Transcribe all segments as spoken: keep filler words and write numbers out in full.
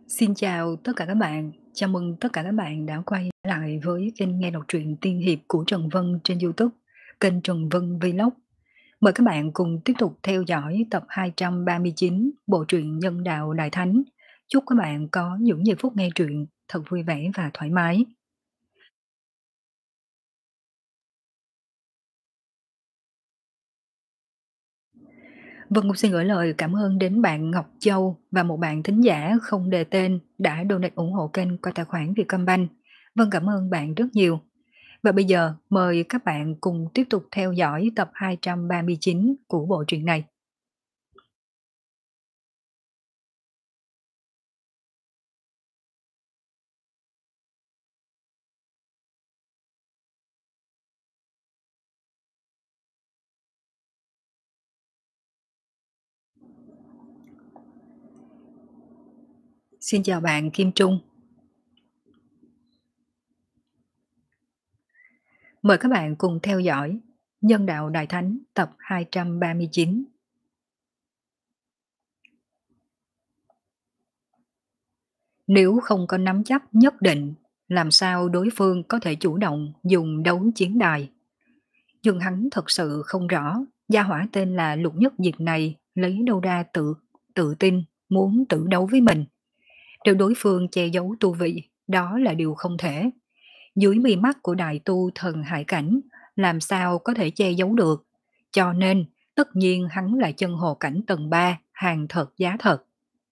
Xin chào tất cả các bạn, chào mừng tất cả các bạn đã quay lại với kênh nghe đọc truyện tiên hiệp của Trần Vân trên YouTube, kênh Trần Vân Vlog. Mời các bạn cùng tiếp tục theo dõi tập hai trăm ba mươi chín bộ truyện Nhân đạo Đại Thánh. Chúc các bạn có những giây phút nghe truyện thật vui vẻ và thoải mái. Vân cũng xin gửi lời cảm ơn đến bạn Ngọc Châu và một bạn thính giả không đề tên đã donate ủng hộ kênh qua tài khoản Vietcombank. Vân cảm ơn bạn rất nhiều. Và bây giờ mời các bạn cùng tiếp tục theo dõi tập hai trăm ba mươi chín của bộ truyện này. Xin chào bạn Kim Trung. Mời các bạn cùng theo dõi Nhân đạo Đại Thánh tập hai trăm ba mươi chín. Nếu không có nắm chắc nhất định, làm sao đối phương có thể chủ động dùng đấu chiến đài? Nhưng hắn thật sự không rõ, gia hỏa tên là Lục Nhất Diệp này lấy đâu ra tự tự tin muốn tự đấu với mình. Nếu đối phương che giấu tu vị, đó là điều không thể. Dưới mi mắt của đại tu thần hải cảnh, làm sao có thể che giấu được. Cho nên, tất nhiên hắn là chân hồ cảnh tầng ba, hàng thật giá thật.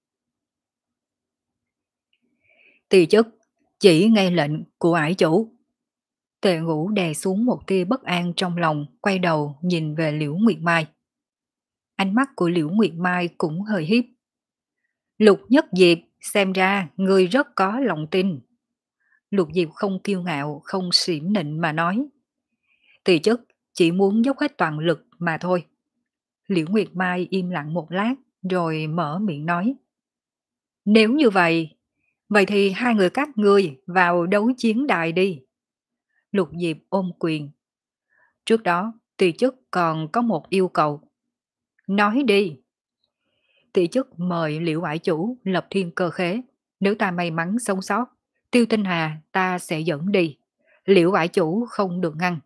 Tỳ chức, chỉ nghe lệnh của ải chủ. Tề Ngũ đè xuống một tia bất an trong lòng, quay đầu nhìn về Liễu Nguyệt Mai. Ánh mắt của Liễu Nguyệt Mai cũng hơi hiếp. Lục Nhất Diệp, xem ra người rất có lòng tin. Lục Diệp không kiêu ngạo, không xỉm nịnh mà nói. Tỳ chức chỉ muốn dốc hết toàn lực mà thôi. Liễu Nguyệt Mai im lặng một lát rồi mở miệng nói. Nếu như vậy, vậy thì hai người các ngươi vào đấu chiến đài đi. Lục Diệp ôm quyền. Trước đó, tỳ chức còn có một yêu cầu. Nói đi. Tỳ chức mời Liễu ải chủ lập thiên cơ khế. Nếu ta may mắn sống sót, Tiêu Tinh Hà ta sẽ dẫn đi. Liễu ải chủ không được ngăn.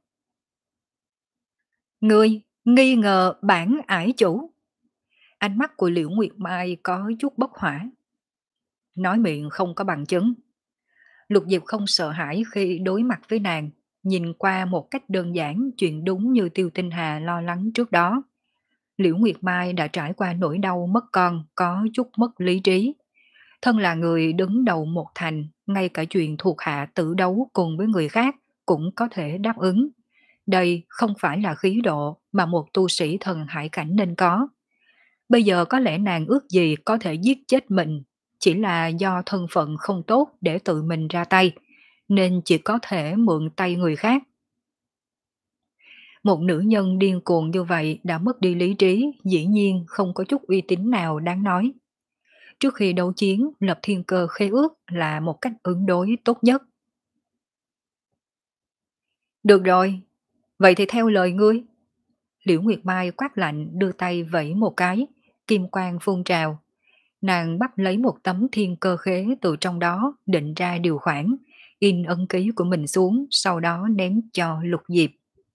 Ngươi nghi ngờ bản ải chủ. Ánh mắt của Liễu Nguyệt Mai có chút bất hỏa. Nói miệng không có bằng chứng. Lục Diệp không sợ hãi khi đối mặt với nàng, nhìn qua một cách đơn giản chuyện đúng như Tiêu Tinh Hà lo lắng trước đó. Liễu Nguyệt Mai đã trải qua nỗi đau mất con, có chút mất lý trí. Thân là người đứng đầu một thành, ngay cả chuyện thuộc hạ tử đấu cùng với người khác cũng có thể đáp ứng. Đây không phải là khí độ mà một tu sĩ thần hải cảnh nên có. Bây giờ có lẽ nàng ước gì có thể giết chết mình, chỉ là do thân phận không tốt để tự mình ra tay, nên chỉ có thể mượn tay người khác. Một nữ nhân điên cuồng như vậy đã mất đi lý trí, dĩ nhiên không có chút uy tín nào đáng nói. Trước khi đấu chiến, lập thiên cơ khế ước là một cách ứng đối tốt nhất. Được rồi, vậy thì theo lời ngươi. Liễu Nguyệt Mai quát lạnh đưa tay vẫy một cái, kim quang phun trào. Nàng bắt lấy một tấm thiên cơ khế từ trong đó định ra điều khoản, in ấn ký của mình xuống, sau đó ném cho Lục Diệp.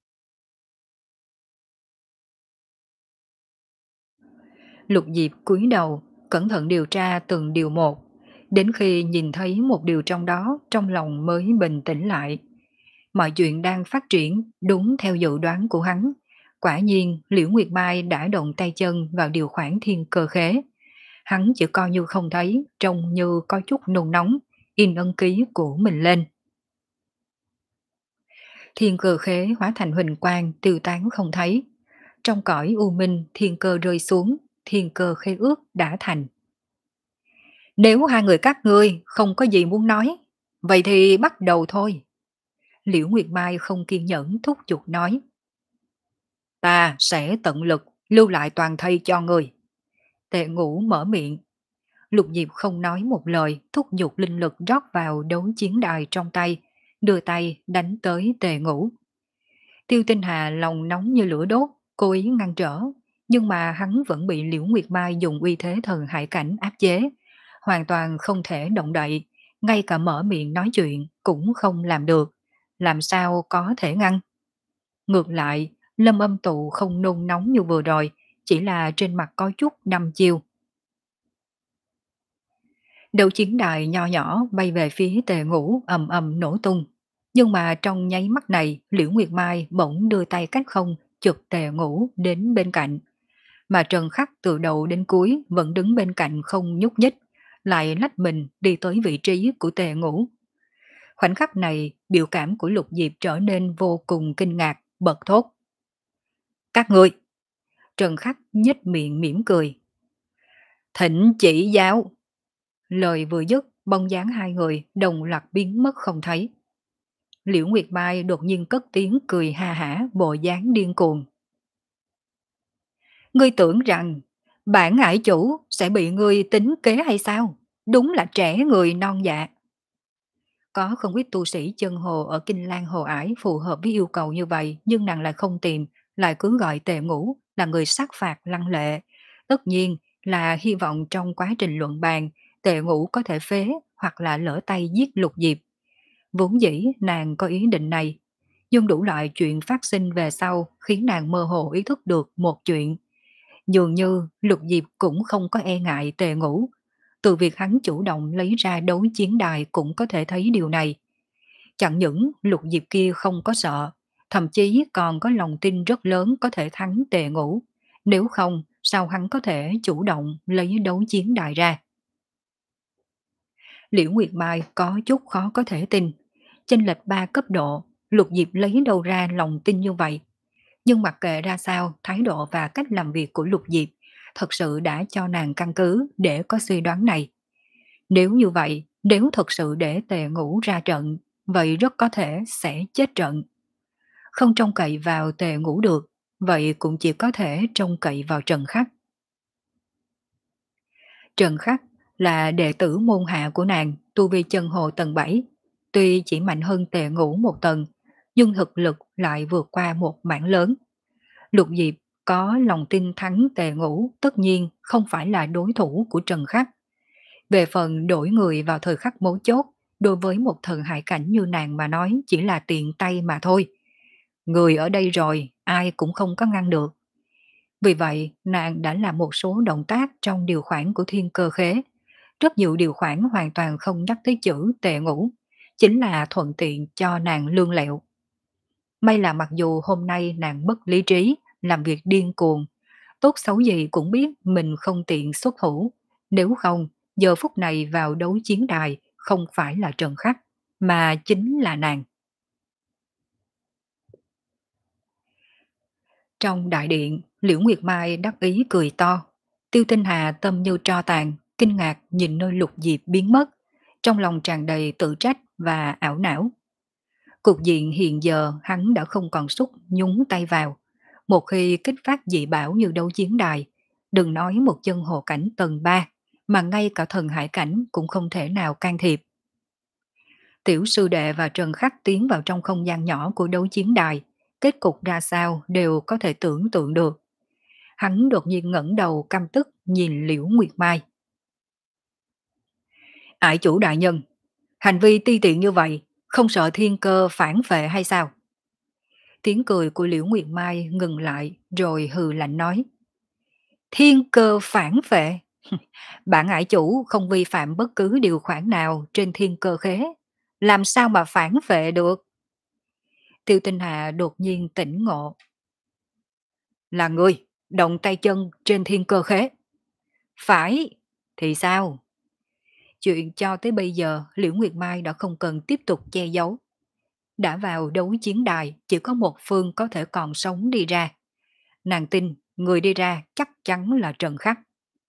Lục Diệp cúi đầu, cẩn thận điều tra từng điều một. Đến khi nhìn thấy một điều trong đó, trong lòng mới bình tĩnh lại. Mọi chuyện đang phát triển đúng theo dự đoán của hắn. Quả nhiên, Liễu Nguyệt Mai đã động tay chân vào điều khoản thiên cơ khế. Hắn chỉ coi như không thấy, trông như có chút nôn nóng, in ấn ký của mình lên. Thiên cơ khế hóa thành huỳnh quang tiêu tán không thấy. Trong cõi u minh thiên cơ rơi xuống, thiên cơ khế ước đã thành. Nếu hai người các ngươi không có gì muốn nói, vậy thì bắt đầu thôi. Liễu Nguyệt Mai không kiên nhẫn thúc giục nói. Ta sẽ tận lực lưu lại toàn thây cho người. Tề Ngũ mở miệng. Lục Diệp không nói một lời, thúc giục linh lực rót vào đấu chiến đài trong tay, đưa tay đánh tới Tề Ngũ. Tiêu Tinh Hà lòng nóng như lửa đốt, cố ý ngăn trở, nhưng mà hắn vẫn bị Liễu Nguyệt Mai dùng uy thế thần hải cảnh áp chế, hoàn toàn không thể động đậy, ngay cả mở miệng nói chuyện cũng không làm được, làm sao có thể ngăn. Ngược lại, Lâm Âm Tụ không nôn nóng như vừa rồi, chỉ là trên mặt có chút đăm chiêu. Đầu chiến đài nho nhỏ bay về phía Tề Ngũ ầm ầm nổ tung. Nhưng mà trong nháy mắt này, Liễu Nguyệt Mai bỗng đưa tay cách không chụp Tề Ngũ đến bên cạnh. Mà Trần Khắc từ đầu đến cuối vẫn đứng bên cạnh không nhúc nhích, lại lách mình đi tới vị trí của Tề Ngũ. Khoảnh khắc này, biểu cảm của Lục Diệp trở nên vô cùng kinh ngạc, bật thốt. Các ngươi! Trần Khắc nhếch miệng mỉm cười. Thỉnh chỉ giáo! Lời vừa dứt, bóng dáng hai người đồng loạt biến mất không thấy. Liễu Nguyệt Mai đột nhiên cất tiếng cười ha hả bộ dáng điên cuồng. Ngươi tưởng rằng bản ải chủ sẽ bị ngươi tính kế hay sao? Đúng là trẻ người non dạ. Có không ít tu sĩ chân hồ ở Kinh Lan Hồ Ải phù hợp với yêu cầu như vậy, nhưng nàng lại không tìm, lại cứ gọi Tề Ngũ là người sát phạt lăng lệ. Tất nhiên là hy vọng trong quá trình luận bàn, Tề Ngũ có thể phế hoặc là lỡ tay giết Lục Diệp. Vốn dĩ nàng có ý định này, nhưng đủ loại chuyện phát sinh về sau khiến nàng mơ hồ ý thức được một chuyện. Dường như Lục Diệp cũng không có e ngại Tề Ngũ. Từ việc hắn chủ động lấy ra đấu chiến đài cũng có thể thấy điều này. Chẳng những Lục Diệp kia không có sợ, thậm chí còn có lòng tin rất lớn có thể thắng Tề Ngũ. Nếu không, sao hắn có thể chủ động lấy đấu chiến đài ra? Liễu Nguyệt Mai có chút khó có thể tin. Chênh lệch ba cấp độ, Lục Diệp lấy đâu ra lòng tin như vậy? Nhưng mặc kệ ra sao, thái độ và cách làm việc của Lục Diệp thật sự đã cho nàng căn cứ để có suy đoán này. Nếu như vậy, nếu thật sự để Tề Ngũ ra trận, vậy rất có thể sẽ chết trận. Không trông cậy vào Tề Ngũ được, vậy cũng chỉ có thể trông cậy vào Trần Khắc. Trần Khắc là đệ tử môn hạ của nàng, tu vi chân hồ tầng bảy. Tuy chỉ mạnh hơn Tề Ngũ một tầng, nhưng thực lực lại vượt qua một mảng lớn. Lục Diệp có lòng tin thắng Tề Ngũ tất nhiên không phải là đối thủ của Trần Khắc. Về phần đổi người vào thời khắc mấu chốt, đối với một thần hải cảnh như nàng mà nói chỉ là tiện tay mà thôi. Người ở đây rồi, ai cũng không có ngăn được. Vì vậy, nàng đã làm một số động tác trong điều khoản của thiên cơ khế. Rất nhiều điều khoản hoàn toàn không nhắc tới chữ Tề Ngũ, chính là thuận tiện cho nàng lương lẹo. May là mặc dù hôm nay nàng mất lý trí, làm việc điên cuồng, tốt xấu gì cũng biết mình không tiện xuất thủ. Nếu không, giờ phút này vào đấu chiến đài không phải là Trần Khắc, mà chính là nàng. Trong đại điện, Liễu Nguyệt Mai đắc ý cười to. Tiêu Tinh Hà tâm như tro tàn, kinh ngạc nhìn nơi Lục Diệp biến mất, trong lòng tràn đầy tự trách và ảo não. Cục diện hiện giờ hắn đã không còn xúc nhúng tay vào. Một khi kích phát dị bảo như đấu chiến đài, đừng nói một chân hồ cảnh tầng ba, mà ngay cả thần hải cảnh cũng không thể nào can thiệp. Tiểu sư đệ và Trần Khắc tiến vào trong không gian nhỏ của đấu chiến đài, kết cục ra sao đều có thể tưởng tượng được. Hắn đột nhiên ngẩng đầu căm tức nhìn Liễu Nguyệt Mai. Ải chủ đại nhân, hành vi ti tiện như vậy, không sợ thiên cơ phản phệ hay sao? Tiếng cười của Liễu Nguyệt Mai ngừng lại rồi hừ lạnh nói. Thiên cơ phản phệ? Bản ải chủ không vi phạm bất cứ điều khoản nào trên thiên cơ khế. Làm sao mà phản phệ được? Tiêu Tinh Hà đột nhiên tỉnh ngộ. Là ngươi, động tay chân trên thiên cơ khế. Phải, thì sao? Chuyện cho tới bây giờ Liễu Nguyệt Mai đã không cần tiếp tục che giấu. Đã vào đấu chiến đài chỉ có một phương có thể còn sống đi ra. Nàng tin người đi ra chắc chắn là Trần Khắc.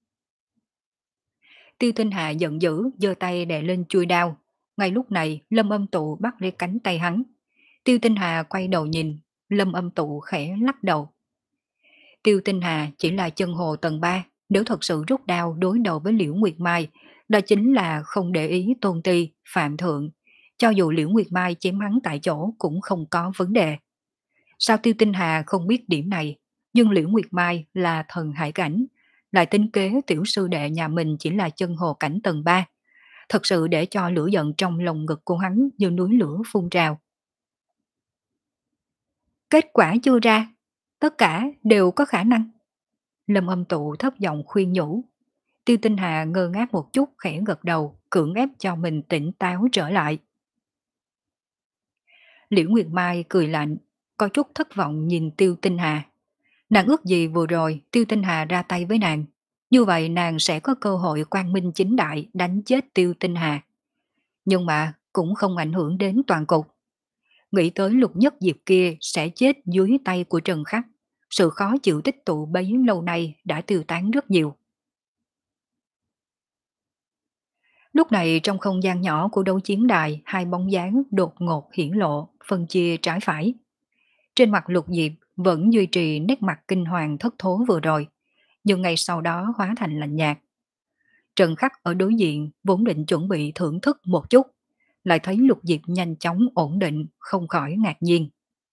Tiêu Tinh Hà giận dữ giơ tay đè lên chuôi đao. Ngay lúc này Lâm Âm Tụ bắt lấy cánh tay hắn. Tiêu Tinh Hà quay đầu nhìn, Lâm Âm Tụ khẽ lắc đầu. Tiêu Tinh Hà chỉ là chân hồ tầng ba, nếu thật sự rút đao đối đầu với Liễu Nguyệt Mai, đó chính là không để ý tôn ti, phạm thượng. Cho dù Liễu Nguyệt Mai chém hắn tại chỗ cũng không có vấn đề. Sao Tiêu Tinh Hà không biết điểm này, nhưng Liễu Nguyệt Mai là thần hải cảnh, lại tính kế tiểu sư đệ nhà mình chỉ là chân hồ cảnh tầng ba, thật sự để cho lửa giận trong lồng ngực của hắn như núi lửa phun trào. Kết quả chưa ra, tất cả đều có khả năng. Lâm Âm Tụ thấp giọng khuyên nhủ. Tiêu Tinh Hà ngơ ngác một chút khẽ gật đầu, cưỡng ép cho mình tỉnh táo trở lại. Liễu Nguyệt Mai cười lạnh, có chút thất vọng nhìn Tiêu Tinh Hà. Nàng ước gì vừa rồi Tiêu Tinh Hà ra tay với nàng, như vậy nàng sẽ có cơ hội quang minh chính đại đánh chết Tiêu Tinh Hà. Nhưng mà cũng không ảnh hưởng đến toàn cục. Nghĩ tới Lục Nhất Diệp kia sẽ chết dưới tay của Trần Khắc, sự khó chịu tích tụ bấy lâu nay đã tiêu tán rất nhiều. Lúc này trong không gian nhỏ của đấu chiến đài, hai bóng dáng đột ngột hiển lộ, phân chia trái phải. Trên mặt Lục Diệp vẫn duy trì nét mặt kinh hoàng thất thố vừa rồi, nhưng ngay sau đó hóa thành lạnh nhạt. Trần Khắc ở đối diện vốn định chuẩn bị thưởng thức một chút, lại thấy Lục Diệp nhanh chóng ổn định, không khỏi ngạc nhiên.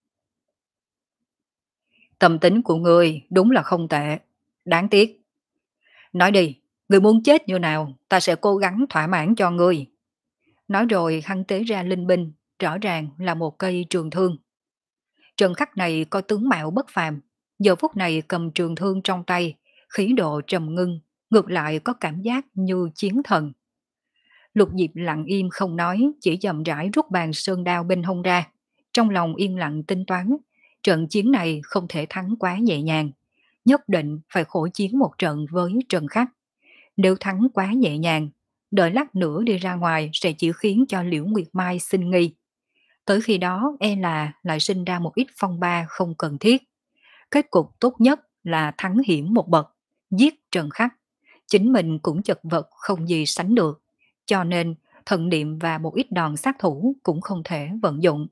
Tâm tính của người đúng là không tệ, đáng tiếc. Nói đi, người muốn chết như nào, ta sẽ cố gắng thỏa mãn cho người. Nói rồi hắn tế ra linh binh, rõ ràng là một cây trường thương. Trần Khắc này có tướng mạo bất phàm, giờ phút này cầm trường thương trong tay, khí độ trầm ngưng, ngược lại có cảm giác như chiến thần. Lục Diệp lặng im không nói, chỉ chậm rãi rút bàn sơn đao bên hông ra, trong lòng yên lặng tính toán, trận chiến này không thể thắng quá nhẹ nhàng, nhất định phải khổ chiến một trận với Trần Khắc. Nếu thắng quá nhẹ nhàng, đợi lát nữa đi ra ngoài sẽ chỉ khiến cho Liễu Nguyệt Mai sinh nghi. Tới khi đó e là lại sinh ra một ít phong ba không cần thiết. Kết cục tốt nhất là thắng hiểm một bậc, giết Trần Khắc. Chính mình cũng chật vật không gì sánh được. Cho nên thần niệm và một ít đòn sát thủ cũng không thể vận dụng.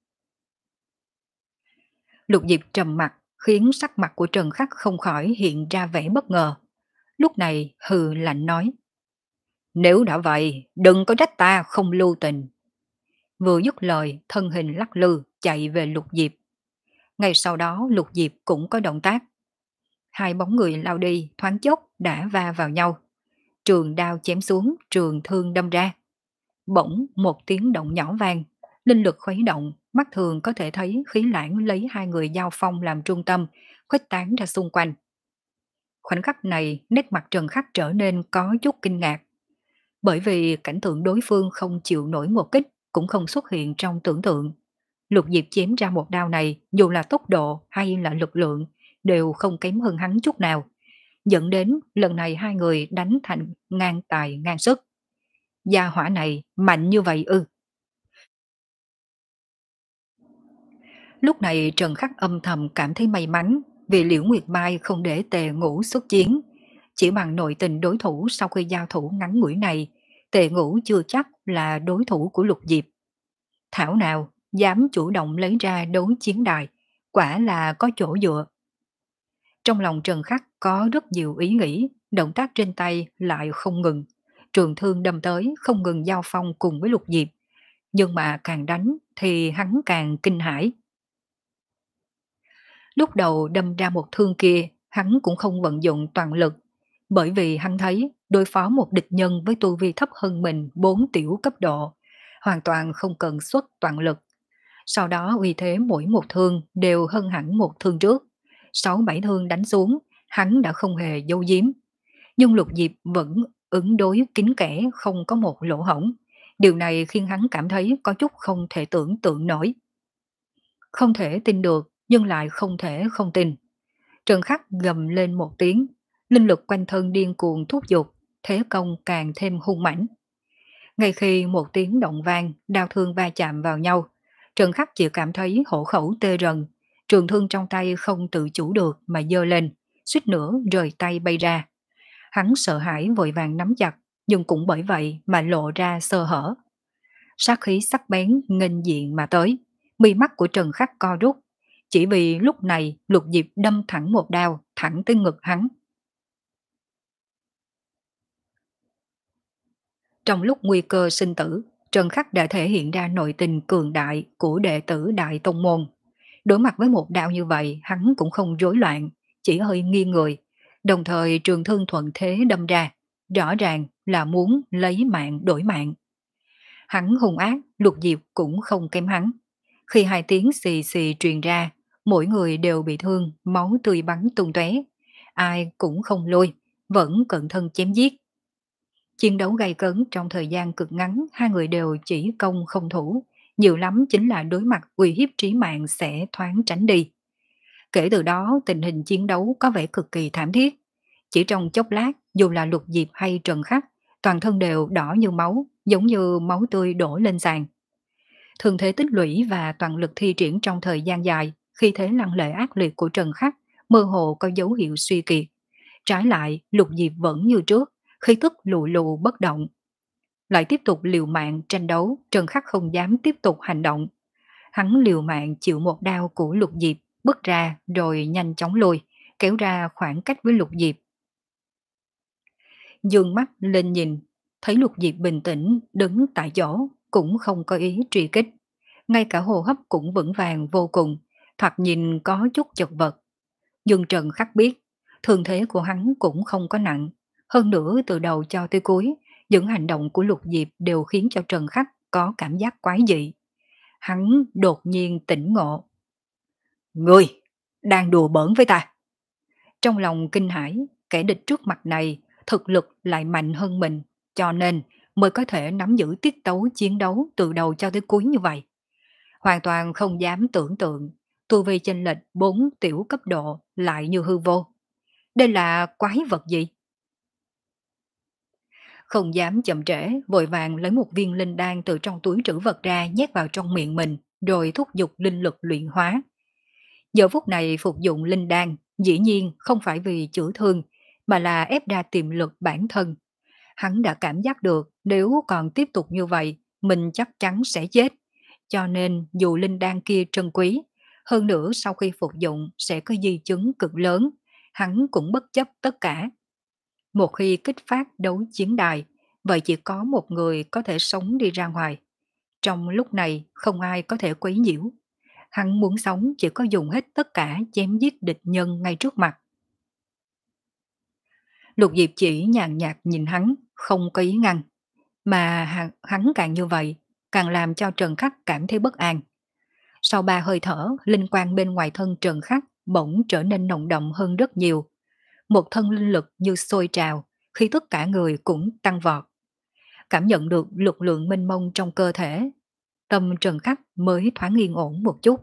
Lục Diệp trầm mặt khiến sắc mặt của Trần Khắc không khỏi hiện ra vẻ bất ngờ. Lúc này hừ lạnh nói. Nếu đã vậy, đừng có trách ta không lưu tình. Vừa dứt lời, thân hình lắc lư, chạy về Lục Diệp. Ngay sau đó Lục Diệp cũng có động tác. Hai bóng người lao đi, thoáng chốc đã va vào nhau. Trường đao chém xuống, trường thương đâm ra. Bỗng một tiếng động nhỏ vang, linh lực khuấy động, mắt thường có thể thấy khí lãng lấy hai người giao phong làm trung tâm, khuếch tán ra xung quanh. Khoảnh khắc này, nét mặt Trần Khắc trở nên có chút kinh ngạc. Bởi vì cảnh tượng đối phương không chịu nổi một kích, cũng không xuất hiện trong tưởng tượng. Lục Diệp chém ra một đao này, dù là tốc độ hay là lực lượng, đều không kém hơn hắn chút nào. Dẫn đến lần này hai người đánh thành ngang tài ngang sức. Gia hỏa này mạnh như vậy ư. Lúc này Trần Khắc âm thầm cảm thấy may mắn vì Liễu Nguyệt Mai không để Tề Ngũ xuất chiến. Chỉ bằng nội tình đối thủ sau khi giao thủ ngắn ngủi này, Tề Ngũ chưa chắc là đối thủ của Lục Diệp. Thảo nào dám chủ động lấy ra đấu chiến đài, quả là có chỗ dựa. Trong lòng Trần Khắc có rất nhiều ý nghĩ, động tác trên tay lại không ngừng. Trường thương đâm tới không ngừng giao phong cùng với Lục Diệp. Nhưng mà càng đánh thì hắn càng kinh hãi. Lúc đầu đâm ra một thương kia, hắn cũng không vận dụng toàn lực, bởi vì hắn thấy đối phó một địch nhân với tu vi thấp hơn mình bốn tiểu cấp độ, hoàn toàn không cần xuất toàn lực. Sau đó uy thế mỗi một thương đều hơn hẳn một thương trước. Sáu bảy thương đánh xuống, hắn đã không hề giấu giếm. Nhưng Lục Diệp vẫn ứng đối kín kẽ không có một lỗ hổng. Điều này khiến hắn cảm thấy có chút không thể tưởng tượng nổi. Không thể tin được, nhưng lại không thể không tin. Trần Khắc gầm lên một tiếng, linh lực quanh thân điên cuồng thúc giục, thế công càng thêm hung mãnh. Ngay khi một tiếng động vang, đao thương va chạm vào nhau, Trần Khắc chỉ cảm thấy hổ khẩu tê rần, trường thương trong tay không tự chủ được mà giơ lên, suýt nữa rời tay bay ra. Hắn sợ hãi vội vàng nắm chặt, nhưng cũng bởi vậy mà lộ ra sơ hở. Sát khí sắc bén nghênh diện mà tới, mi mắt của Trần Khắc co rút, chỉ vì lúc này Lục Diệp đâm thẳng một đao, thẳng tới ngực hắn. Trong lúc nguy cơ sinh tử, Trần Khắc đã thể hiện ra nội tình cường đại của đệ tử Đại Tông Môn. Đối mặt với một đao như vậy, hắn cũng không rối loạn, chỉ hơi nghiêng người, Đồng thời trường thương thuận thế đâm ra, rõ ràng là muốn lấy mạng đổi mạng. Hắn hung ác, Lục Diệp cũng không kém hắn. Khi hai tiếng xì xì truyền ra, mỗi người đều bị thương, máu tươi bắn tung tóe. Ai cũng không lùi, vẫn cận thân chém giết. Chiến đấu gay cấn trong thời gian cực ngắn, hai người đều chỉ công không thủ. Nhiều lắm chính là đối mặt uy hiếp trí mạng sẽ thoáng tránh đi. Kể từ đó tình hình chiến đấu có vẻ cực kỳ thảm thiết. Chỉ trong chốc lát, dù là Lục Diệp hay Trần Khắc, toàn thân đều đỏ như máu, giống như máu tươi đổ lên sàn. Thường thế tích lũy và toàn lực thi triển trong thời gian dài, khi thế lăng lệ ác liệt của Trần Khắc mơ hồ có dấu hiệu suy kiệt. Trái lại, Lục Diệp vẫn như trước, khí tức lù lù bất động. Lại tiếp tục liều mạng tranh đấu, Trần Khắc không dám tiếp tục hành động. Hắn liều mạng chịu một đao của Lục Diệp, bước ra rồi nhanh chóng lùi, kéo ra khoảng cách với Lục Diệp. Dương mắt lên nhìn, thấy Lục Diệp bình tĩnh đứng tại chỗ, cũng không có ý truy kích. Ngay cả hô hấp cũng vững vàng vô cùng, thoạt nhìn có chút chật vật. Dương Trần Khắc biết, thương thế của hắn cũng không có nặng. Hơn nữa từ đầu cho tới cuối, những hành động của Lục Diệp đều khiến cho Trần Khắc có cảm giác quái dị. Hắn đột nhiên tỉnh ngộ. Ngươi, đang đùa bỡn với ta. Trong lòng kinh hãi, kẻ địch trước mặt này thực lực lại mạnh hơn mình, cho nên mới có thể nắm giữ tiết tấu chiến đấu từ đầu cho tới cuối như vậy. Hoàn toàn không dám tưởng tượng, tu vi chênh lệch bốn tiểu cấp độ lại như hư vô. Đây là quái vật gì? Không dám chậm trễ, vội vàng lấy một viên linh đan từ trong túi trữ vật ra nhét vào trong miệng mình, rồi thúc giục linh lực luyện hóa. Giờ phút này phục dụng linh đan, dĩ nhiên không phải vì chữa thương, mà là ép ra tiềm lực bản thân. Hắn đã cảm giác được nếu còn tiếp tục như vậy, mình chắc chắn sẽ chết. Cho nên dù linh đan kia trân quý, hơn nữa sau khi phục dụng sẽ có di chứng cực lớn, hắn cũng bất chấp tất cả. Một khi kích phát đấu chiến đài, vậy chỉ có một người có thể sống đi ra ngoài. Trong lúc này không ai có thể quấy nhiễu. Hắn muốn sống chỉ có dùng hết tất cả chém giết địch nhân ngay trước mặt. Lục Diệp chỉ nhàn nhạt nhìn hắn, không có ý ngăn. Mà hắn, hắn càng như vậy, càng làm cho Trần Khắc cảm thấy bất an. Sau ba hơi thở, linh quang bên ngoài thân Trần Khắc bỗng trở nên nồng đậm hơn rất nhiều. Một thân linh lực như sôi trào, khi tất cả người cũng tăng vọt. Cảm nhận được lực lượng mênh mông trong cơ thể, tâm Trần Khắc mới thoáng yên ổn một chút.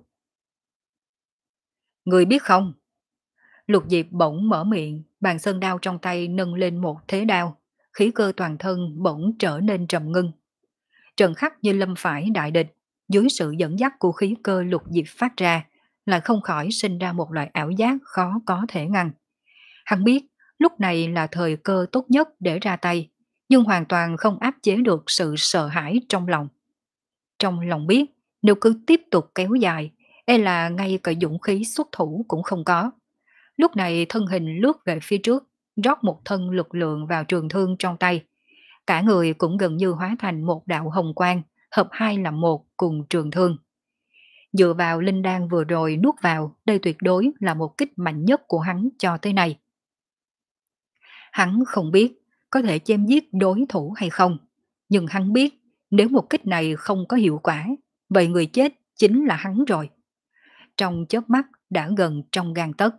Người biết không? Lục Diệp bỗng mở miệng, bàn sơn đao trong tay nâng lên một thế đao, khí cơ toàn thân bỗng trở nên trầm ngưng. Trần Khắc như lâm phải đại địch, dưới sự dẫn dắt của khí cơ Lục Diệp phát ra, lại không khỏi sinh ra một loại ảo giác khó có thể ngăn. Hắn biết lúc này là thời cơ tốt nhất để ra tay, nhưng hoàn toàn không áp chế được sự sợ hãi trong lòng. Trong lòng biết, nếu cứ tiếp tục kéo dài, e là ngay cả dũng khí xuất thủ cũng không có. Lúc này thân hình lướt về phía trước, rót một thân lực lượng vào trường thương trong tay. Cả người cũng gần như hóa thành một đạo hồng quang, hợp hai làm một cùng trường thương. Dựa vào linh đan vừa rồi nuốt vào, đây tuyệt đối là một kích mạnh nhất của hắn cho tới nay. Hắn không biết có thể chém giết đối thủ hay không, nhưng hắn biết nếu một kích này không có hiệu quả, vậy người chết chính là hắn rồi. Trong chớp mắt đã gần trong gang tấc.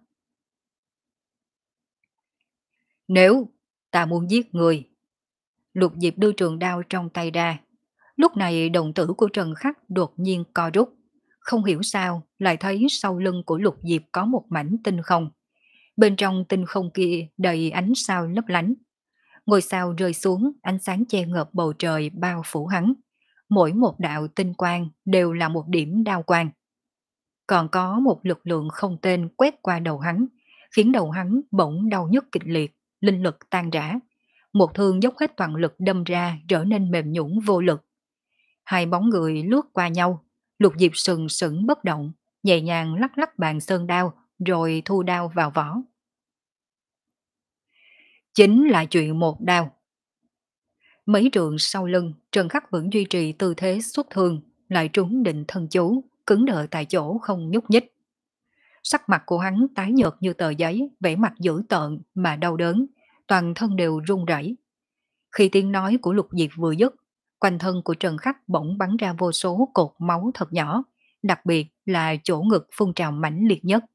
Nếu ta muốn giết người, Lục Diệp đưa trường đao trong tay ra. Lúc này đồng tử của Trần Khắc đột nhiên co rút. Không hiểu sao lại thấy sau lưng của Lục Diệp có một mảnh tinh không. Bên trong tinh không kia đầy ánh sao lấp lánh. Ngôi sao rơi xuống, ánh sáng che ngợp bầu trời bao phủ hắn. Mỗi một đạo tinh quang đều là một điểm đao quang. Còn có một lực lượng không tên quét qua đầu hắn, khiến đầu hắn bỗng đau nhức kịch liệt, linh lực tan rã. Một thương dốc hết toàn lực đâm ra trở nên mềm nhũn vô lực. Hai bóng người lướt qua nhau, Lục Diệp sừng sững bất động, nhẹ nhàng lắc lắc bàn sơn đao, rồi thu đao vào vỏ. Chính là chuyện một đao. Mấy trượng sau lưng, Trần Khắc vẫn duy trì tư thế xuất thương, lại trúng định thân chú, cứng đờ tại chỗ không nhúc nhích. Sắc mặt của hắn tái nhợt như tờ giấy, vẻ mặt dữ tợn mà đau đớn, toàn thân đều run rẩy. Khi tiếng nói của Lục Diệp vừa dứt, quanh thân của Trần Khắc bỗng bắn ra vô số cột máu thật nhỏ, đặc biệt là chỗ ngực phun trào mãnh liệt nhất.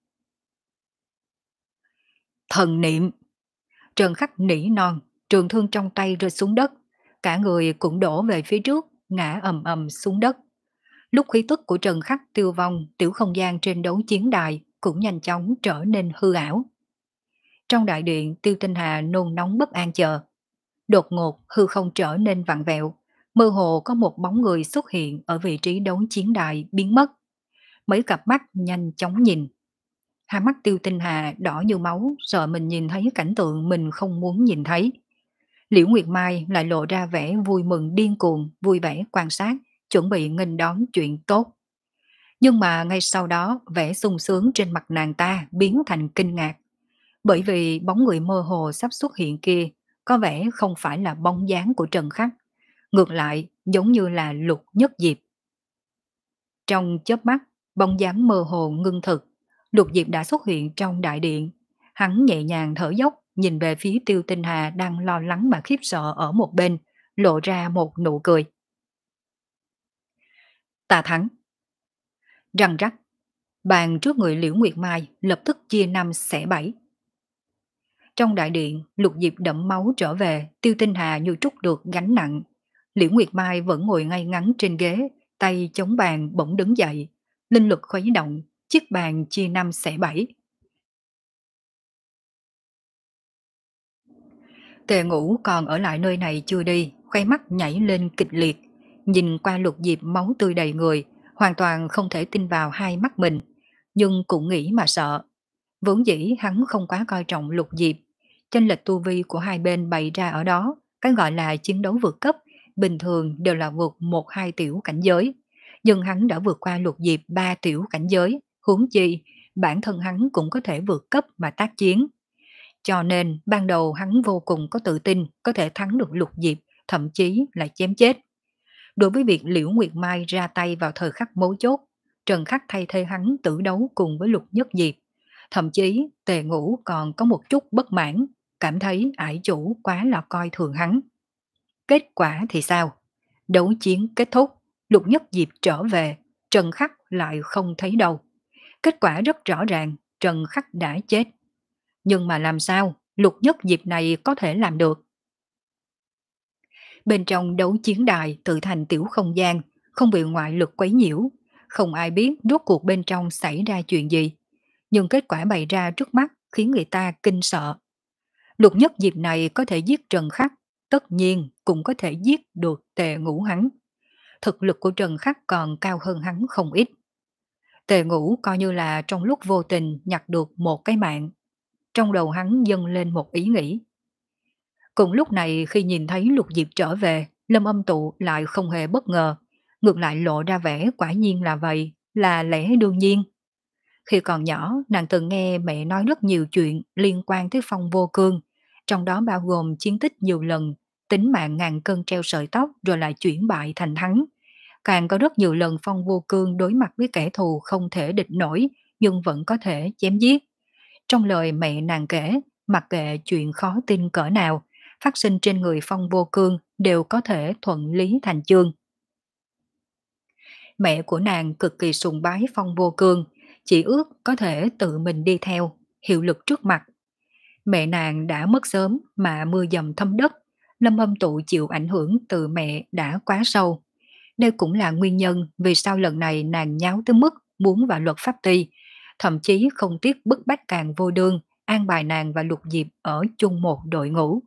Thần niệm! Trần Khắc nỉ non, trường thương trong tay rơi xuống đất, cả người cũng đổ về phía trước, ngã ầm ầm xuống đất. Lúc khí tức của Trần Khắc tiêu vong, tiểu không gian trên đấu chiến đài cũng nhanh chóng trở nên hư ảo. Trong đại điện, Tiêu Tinh Hà nôn nóng bất an chờ. Đột ngột hư không trở nên vặn vẹo, mơ hồ có một bóng người xuất hiện ở vị trí đấu chiến đài biến mất. Mấy cặp mắt nhanh chóng nhìn. Hai mắt Tiêu Tinh Hà đỏ như máu, sợ mình nhìn thấy cảnh tượng mình không muốn nhìn thấy. Liễu Nguyệt Mai lại lộ ra vẻ vui mừng điên cuồng, vui vẻ quan sát, chuẩn bị nghênh đón chuyện tốt. Nhưng mà ngay sau đó, vẻ sung sướng trên mặt nàng ta biến thành kinh ngạc. Bởi vì bóng người mơ hồ sắp xuất hiện kia có vẻ không phải là bóng dáng của Trần Khắc, ngược lại giống như là Lục Nhất Diệp. Trong chớp mắt, bóng dáng mơ hồ ngưng thực, Lục Diệp đã xuất hiện trong đại điện. Hắn nhẹ nhàng thở dốc, nhìn về phía Tiêu Tinh Hà đang lo lắng mà khiếp sợ ở một bên, lộ ra một nụ cười. Ta thắng. Răng rắc, bàn trước người Liễu Nguyệt Mai lập tức chia năm xẻ bảy. Trong đại điện, Lục Diệp đẫm máu trở về, Tiêu Tinh Hà như trút được gánh nặng. Liễu Nguyệt Mai vẫn ngồi ngay ngắn trên ghế, tay chống bàn bỗng đứng dậy. Linh lực khuấy động, chiếc bàn chia năm xẻ bảy. Tề Ngũ còn ở lại nơi này chưa đi, khoe mắt nhảy lên kịch liệt. Nhìn qua Lục Diệp máu tươi đầy người, hoàn toàn không thể tin vào hai mắt mình, nhưng cũng nghĩ mà sợ. Vốn dĩ hắn không quá coi trọng Lục Diệp, chênh lệch tu vi của hai bên bày ra ở đó, cái gọi là chiến đấu vượt cấp, bình thường đều là vượt một hai tiểu cảnh giới. Nhưng hắn đã vượt qua Lục Diệp ba tiểu cảnh giới, huống chi, bản thân hắn cũng có thể vượt cấp mà tác chiến. Cho nên ban đầu hắn vô cùng có tự tin có thể thắng được Lục Diệp, thậm chí là chém chết. Đối với việc Liễu Nguyệt Mai ra tay vào thời khắc mấu chốt, Trần Khắc thay thế hắn tử đấu cùng với Lục Nhất Diệp. Thậm chí Tề Ngũ còn có một chút bất mãn, cảm thấy ải chủ quá là coi thường hắn. Kết quả thì sao? Đấu chiến kết thúc, Lục Nhất Diệp trở về, Trần Khắc lại không thấy đâu. Kết quả rất rõ ràng, Trần Khắc đã chết. Nhưng mà làm sao Lục Nhất Diệp này có thể làm được? Bên trong đấu chiến đài tự thành tiểu không gian, không bị ngoại lực quấy nhiễu, không ai biết rốt cuộc bên trong xảy ra chuyện gì. Nhưng kết quả bày ra trước mắt khiến người ta kinh sợ. Lục Nhất Diệp này có thể giết Trần Khắc, tất nhiên cũng có thể giết được Tề Ngũ hắn. Thực lực của Trần Khắc còn cao hơn hắn không ít. Tề Ngũ coi như là trong lúc vô tình nhặt được một cái mạng. Trong đầu hắn dâng lên một ý nghĩ. Cùng lúc này khi nhìn thấy Lục Diệp trở về, Lâm Âm Tụ lại không hề bất ngờ, ngược lại lộ ra vẻ quả nhiên là vậy, là lẽ đương nhiên. Khi còn nhỏ, nàng từng nghe mẹ nói rất nhiều chuyện liên quan tới Phong Vô Cương, trong đó bao gồm chiến tích nhiều lần, tính mạng ngàn cân treo sợi tóc rồi lại chuyển bại thành thắng. Càng có rất nhiều lần Phong Vô Cương đối mặt với kẻ thù không thể địch nổi, nhưng vẫn có thể chém giết. Trong lời mẹ nàng kể, mặc kệ chuyện khó tin cỡ nào, phát sinh trên người Phong Vô Cương đều có thể thuận lý thành chương. Mẹ của nàng cực kỳ sùng bái Phong Vô Cương, chỉ ước có thể tự mình đi theo, hiệu lực trước mặt. Mẹ nàng đã mất sớm mà mưa dầm thấm đất, Lâm Âm Tụ chịu ảnh hưởng từ mẹ đã quá sâu. Đây cũng là nguyên nhân vì sao lần này nàng nháo tới mức muốn vào luật pháp ty, thậm chí không tiếc bức bách Càng Vô Đương, an bài nàng và Lục Diệp ở chung một đội ngũ.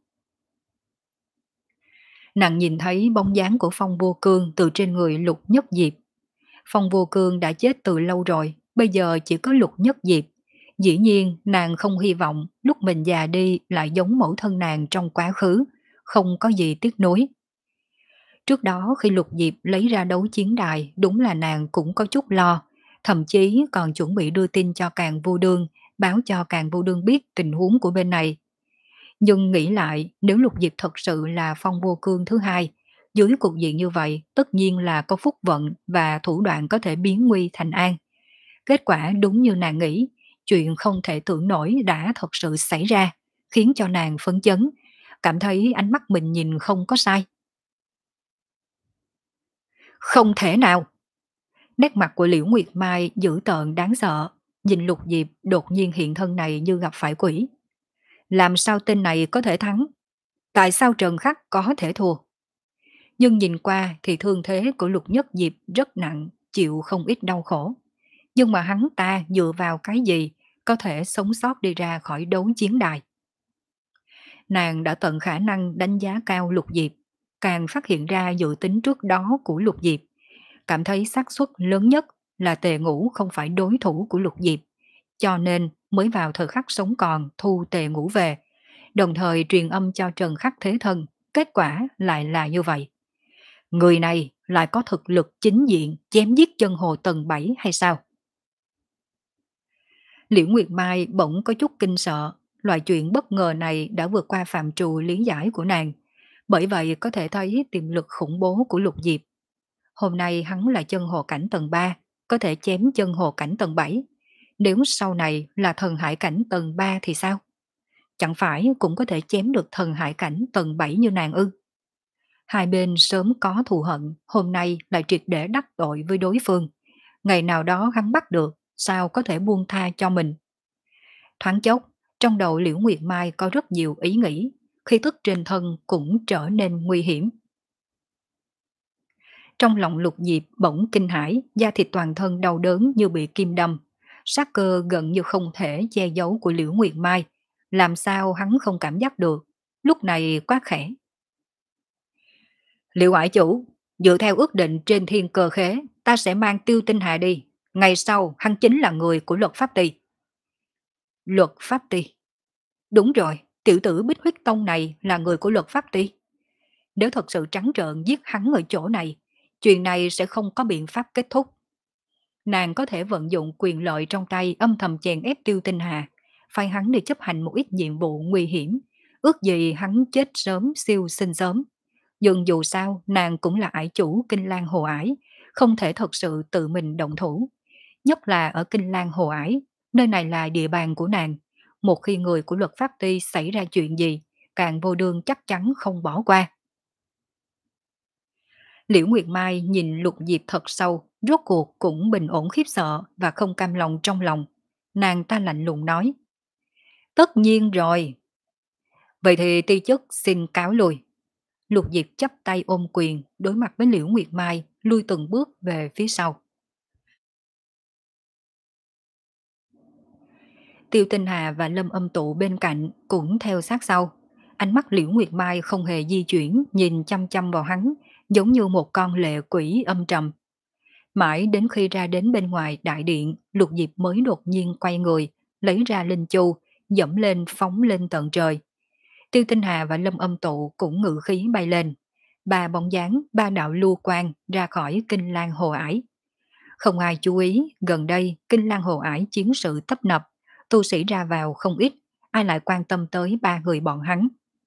Nàng nhìn thấy bóng dáng của Phong Vô Cương từ trên người Lục Nhất Diệp. Phong Vô Cương đã chết từ lâu rồi, bây giờ chỉ có Lục Nhất Diệp. Dĩ nhiên nàng không hy vọng lúc mình già đi lại giống mẫu thân nàng trong quá khứ, không có gì tiếc nuối. Trước đó khi Lục Diệp lấy ra đấu chiến đài, đúng là nàng cũng có chút lo, thậm chí còn chuẩn bị đưa tin cho Càng Vô Đương, báo cho Càng Vô Đương biết tình huống của bên này. Nhưng nghĩ lại, nếu Lục Diệp thật sự là Phong Vô Cương thứ hai, dưới cục diện như vậy, tất nhiên là có phúc vận và thủ đoạn có thể biến nguy thành an. Kết quả đúng như nàng nghĩ, chuyện không thể tưởng nổi đã thật sự xảy ra, khiến cho nàng phấn chấn, cảm thấy ánh mắt mình nhìn không có sai. Không thể nào! Nét mặt của Liễu Nguyệt Mai dữ tợn đáng sợ, nhìn Lục Diệp đột nhiên hiện thân này như gặp phải quỷ. Làm sao tên này có thể thắng? Tại sao Trần Khắc có thể thua? Nhưng nhìn qua thì thương thế của Lục Nhất Diệp rất nặng, chịu không ít đau khổ. Nhưng mà hắn ta dựa vào cái gì có thể sống sót đi ra khỏi đấu chiến đài? Nàng đã tận khả năng đánh giá cao Lục Diệp, càng phát hiện ra dự tính trước đó của Lục Diệp, cảm thấy xác suất lớn nhất là Tề Ngũ không phải đối thủ của Lục Diệp, cho nên mới vào thời khắc sống còn thu Tề Ngũ về, đồng thời truyền âm cho Trần Khắc thế thân, kết quả lại là như vậy. Người này lại có thực lực chính diện chém giết chân hồ tầng bảy hay sao? Liễu Nguyệt Mai bỗng có chút kinh sợ, loại chuyện bất ngờ này đã vượt qua phạm trù lý giải của nàng, bởi vậy có thể thấy tiềm lực khủng bố của Lục Diệp. Hôm nay hắn là chân hồ cảnh tầng ba, có thể chém chân hồ cảnh tầng bảy. Nếu sau này là thần hải cảnh tầng ba thì sao? Chẳng phải cũng có thể chém được thần hải cảnh tầng bảy như nàng ư? Hai bên sớm có thù hận, hôm nay lại triệt để đắc tội với đối phương. Ngày nào đó hắn bắt được, sao có thể buông tha cho mình? Thoáng chốc, trong đầu Liễu Nguyệt Mai có rất nhiều ý nghĩ, khi thức trên thân cũng trở nên nguy hiểm. Trong lòng Lục Diệp bỗng kinh hãi, da thịt toàn thân đau đớn như bị kim đâm. Sát cơ gần như không thể che giấu của Liễu Nguyệt Mai. Làm sao hắn không cảm giác được? Lúc này quá khẽ. Liệu ải chủ, dựa theo ước định trên thiên cơ khế, ta sẽ mang Tiêu Tinh Hà đi. Ngày sau, hắn chính là người của luật pháp tỳ. Luật pháp tỳ. Đúng rồi, tiểu tử Bích Huyết Tông này là người của luật pháp tỳ. Nếu thật sự trắng trợn giết hắn ở chỗ này, chuyện này sẽ không có biện pháp kết thúc. Nàng có thể vận dụng quyền lợi trong tay âm thầm chèn ép Tiêu Tinh Hà, phải hắn để chấp hành một ít nhiệm vụ nguy hiểm, ước gì hắn chết sớm siêu sinh sớm. Nhưng dù sao, nàng cũng là ải chủ Kinh Lan Hồ Ải, không thể thật sự tự mình động thủ. Nhất là ở Kinh Lan Hồ Ải, nơi này là địa bàn của nàng. Một khi người của luật pháp ty xảy ra chuyện gì, càng vô đương chắc chắn không bỏ qua. Liễu Nguyệt Mai nhìn Lục Diệp thật sâu, rốt cuộc cũng bình ổn khiếp sợ và không cam lòng trong lòng. Nàng ta lạnh lùng nói. Tất nhiên rồi. Vậy thì ti chức xin cáo lui. Lục Diệp chắp tay ôm quyền, đối mặt với Liễu Nguyệt Mai, lui từng bước về phía sau. Tiêu Tinh Hà và Lâm Âm Tụ bên cạnh cũng theo sát sau. Ánh mắt Liễu Nguyệt Mai không hề di chuyển, nhìn chăm chăm vào hắn, giống như một con lệ quỷ âm trầm. Mãi đến khi ra đến bên ngoài đại điện, Lục Diệp mới đột nhiên quay người, lấy ra linh chu, dẫm lên phóng lên tận trời. Tiêu Tinh Hà và Lâm Âm Tụ cũng ngự khí bay lên. Ba bóng dáng, ba đạo lưu quang ra khỏi Kinh Lan Hồ Ải. Không ai chú ý, gần đây Kinh Lan Hồ Ải chiến sự tấp nập, tu sĩ ra vào không ít, ai lại quan tâm tới ba người bọn hắn.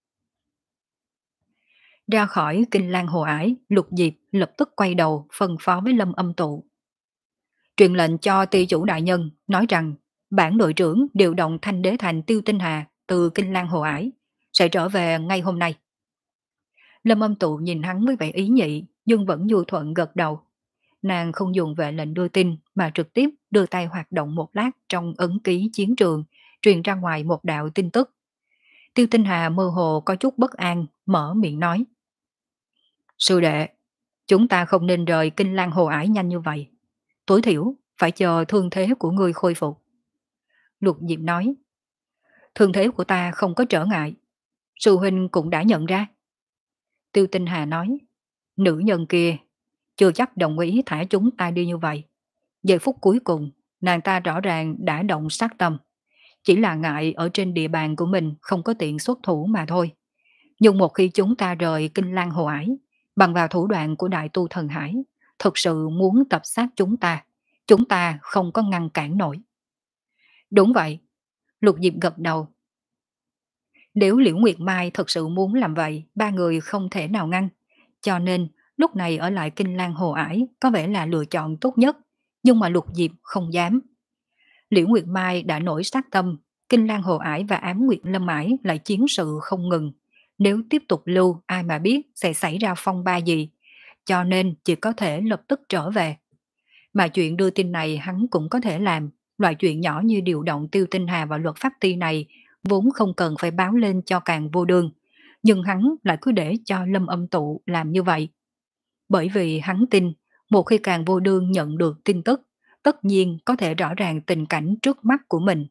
Ra khỏi Kinh Lan Hồ Ải, Lục Diệp lập tức quay đầu phân phó với Lâm Âm Tụ. Truyền lệnh cho ty chủ đại nhân, nói rằng bản đội trưởng điều động Thanh Đế Thành Tiêu Tinh Hà từ Kinh Lan Hồ Ải, sẽ trở về ngay hôm nay. Lâm Âm Tụ nhìn hắn với vẻ ý nhị, nhưng vẫn nhu thuận gật đầu. Nàng không dùng vệ lệnh đưa tin, mà trực tiếp đưa tay hoạt động một lát trong ấn ký chiến trường, truyền ra ngoài một đạo tin tức. Tiêu Tinh Hà mơ hồ có chút bất an, mở miệng nói. Sư đệ, chúng ta không nên rời Kinh Lan Hồ Ải nhanh như vậy. Tối thiểu, phải chờ thương thế của ngươi khôi phục. Lục Diệp nói. Thương thế của ta không có trở ngại. Sư huynh cũng đã nhận ra. Tiêu Tinh Hà nói. Nữ nhân kia chưa chắc đồng ý thả chúng ta đi như vậy. Giây phút cuối cùng, nàng ta rõ ràng đã động sát tâm. Chỉ là ngại ở trên địa bàn của mình không có tiện xuất thủ mà thôi. Nhưng một khi chúng ta rời Kinh Lan Hồ Ải, bằng vào thủ đoạn của Đại Tu Thần Hải, thực sự muốn tập sát chúng ta, chúng ta không có ngăn cản nổi. Đúng vậy, Lục Diệp gật đầu. Nếu Liễu Nguyệt Mai thật sự muốn làm vậy, ba người không thể nào ngăn. Cho nên, lúc này ở lại Kinh Lan Hồ Ải có vẻ là lựa chọn tốt nhất, nhưng mà Lục Diệp không dám. Liễu Nguyệt Mai đã nổi sát tâm, Kinh Lan Hồ Ải và Ám Nguyệt Lâm Ải lại chiến sự không ngừng. Nếu tiếp tục lưu, ai mà biết sẽ xảy ra phong ba gì, cho nên chỉ có thể lập tức trở về. Mà chuyện đưa tin này hắn cũng có thể làm, loại chuyện nhỏ như điều động Tiêu Tinh Hà vào luật pháp ti này vốn không cần phải báo lên cho Càng Vô Đương, nhưng hắn lại cứ để cho Lâm Âm Tụ làm như vậy. Bởi vì hắn tin, một khi Càng Vô Đương nhận được tin tức, tất nhiên có thể rõ ràng tình cảnh trước mắt của mình.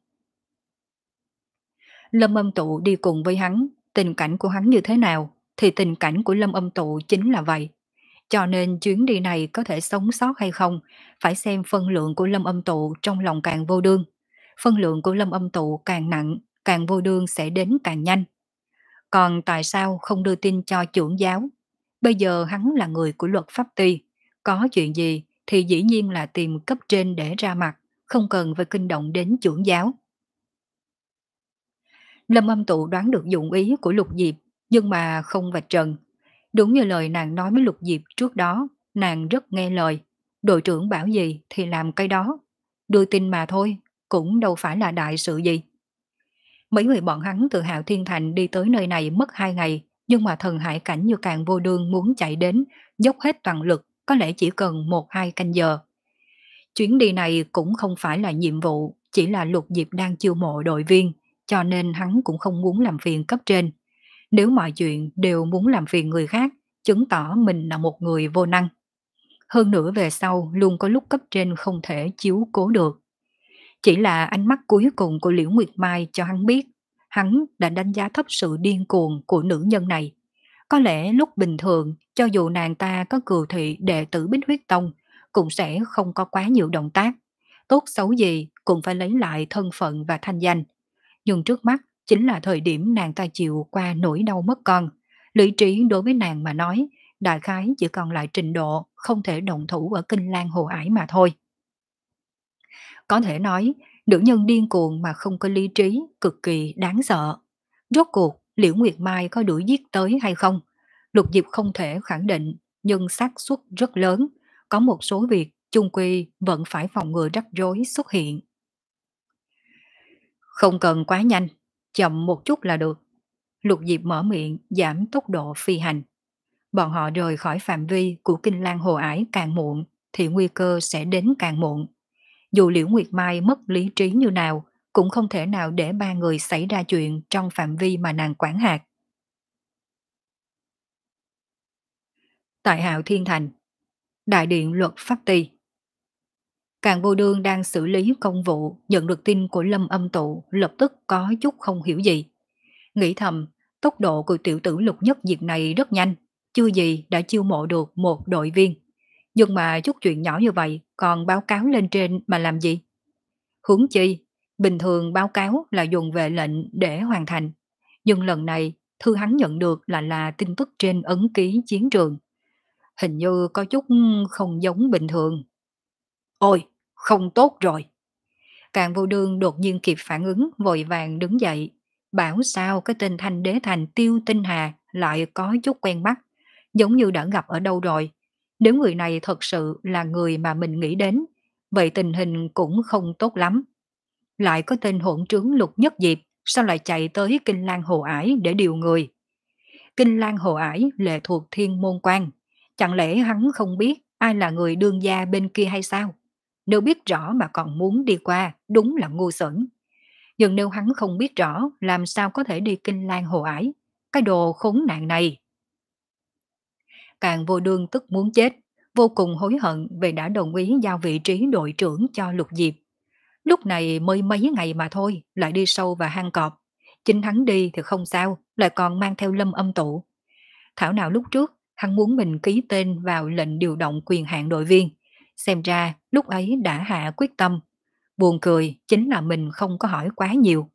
Lâm Âm Tụ đi cùng với hắn, tình cảnh của hắn như thế nào, thì tình cảnh của Lâm Âm Tụ chính là vậy. Cho nên chuyến đi này có thể sống sót hay không, phải xem phân lượng của Lâm Âm Tụ trong lòng Càng Vô Đương. Phân lượng của Lâm Âm Tụ càng nặng, Càng Vô Đương sẽ đến càng nhanh. Còn tại sao không đưa tin cho trưởng giáo? Bây giờ hắn là người của luật pháp ty, có chuyện gì thì dĩ nhiên là tìm cấp trên để ra mặt, không cần phải kinh động đến trưởng giáo. Lâm Âm Tụ đoán được dụng ý của Lục Diệp, nhưng mà không vạch trần. Đúng như lời nàng nói với Lục Diệp trước đó, nàng rất nghe lời. Đội trưởng bảo gì thì làm cái đó. Đưa tin mà thôi, cũng đâu phải là đại sự gì. Mấy người bọn hắn từ Hạo Thiên Thành đi tới nơi này mất hai ngày, nhưng mà thần hải cảnh như Càng Vô Đương muốn chạy đến, dốc hết toàn lực, có lẽ chỉ cần một hai canh giờ. Chuyến đi này cũng không phải là nhiệm vụ, chỉ là Lục Diệp đang chiêu mộ đội viên, cho nên hắn cũng không muốn làm phiền cấp trên. Nếu mọi chuyện đều muốn làm phiền người khác, chứng tỏ mình là một người vô năng. Hơn nữa về sau luôn có lúc cấp trên không thể chiếu cố được. Chỉ là ánh mắt cuối cùng của Liễu Nguyệt Mai cho hắn biết, hắn đã đánh giá thấp sự điên cuồng của nữ nhân này. Có lẽ lúc bình thường, cho dù nàng ta có cừu thị đệ tử Bích Huyết Tông, cũng sẽ không có quá nhiều động tác. Tốt xấu gì cũng phải lấy lại thân phận và thanh danh. Nhưng trước mắt chính là thời điểm nàng ta chịu qua nỗi đau mất con. Lý trí đối với nàng mà nói, đại khái chỉ còn lại trình độ không thể động thủ ở Kinh Lan Hồ Ải mà thôi. Có thể nói, nữ nhân điên cuồng mà không có lý trí, cực kỳ đáng sợ. Rốt cuộc, Liễu Nguyệt Mai có đuổi giết tới hay không? Lục Diệp không thể khẳng định, nhưng xác suất rất lớn. Có một số việc chung quy vẫn phải phòng ngừa rắc rối xuất hiện. Không cần quá nhanh, chậm một chút là được. Lục Diệp mở miệng giảm tốc độ phi hành. Bọn họ rời khỏi phạm vi của Kinh Lan Hồ Ải càng muộn thì nguy cơ sẽ đến càng muộn. Dù Liễu Nguyệt Mai mất lý trí như nào, cũng không thể nào để ba người xảy ra chuyện trong phạm vi mà nàng quản hạt. Tại Hạo Thiên Thành, Đại điện luật pháp ty. Càng Vô Đương đang xử lý công vụ, nhận được tin của Lâm Âm Tụ, lập tức có chút không hiểu gì. Nghĩ thầm, tốc độ của tiểu tử Lục Nhất Diệp này rất nhanh, chưa gì đã chiêu mộ được một đội viên. Nhưng mà chút chuyện nhỏ như vậy còn báo cáo lên trên mà làm gì? Huống chi, bình thường báo cáo là dùng về lệnh để hoàn thành. Nhưng lần này, thư hắn nhận được là là tin tức trên ấn ký chiến trường. Hình như có chút không giống bình thường. Ôi, không tốt rồi. Càng Vô Đương đột nhiên kịp phản ứng, vội vàng đứng dậy. Bảo sao cái tên Thanh Đế Thành Tiêu Tinh Hà lại có chút quen mắt, giống như đã gặp ở đâu rồi. Nếu người này thật sự là người mà mình nghĩ đến, vậy tình hình cũng không tốt lắm. Lại có tên hỗn trướng Lục Nhất Diệp, sao lại chạy tới Kinh Lan Hồ Ải để điều người? Kinh Lan Hồ Ải lệ thuộc Thiên Môn Quan, chẳng lẽ hắn không biết ai là người đương gia bên kia hay sao? Nếu biết rõ mà còn muốn đi qua, đúng là ngu xuẩn. Nhưng nếu hắn không biết rõ, làm sao có thể đi Kinh Lan Hồ Ải? Cái đồ khốn nạn này. Càng Vô Đương tức muốn chết, vô cùng hối hận vì đã đồng ý giao vị trí đội trưởng cho Lục Diệp. Lúc này mới mấy ngày mà thôi, lại đi sâu vào hang cọp. Chính hắn đi thì không sao, lại còn mang theo Lâm Âm Tụ. Thảo nào lúc trước, hắn muốn mình ký tên vào lệnh điều động quyền hạn đội viên. Xem ra, lúc ấy đã hạ quyết tâm. Buồn cười, chính là mình không có hỏi quá nhiều.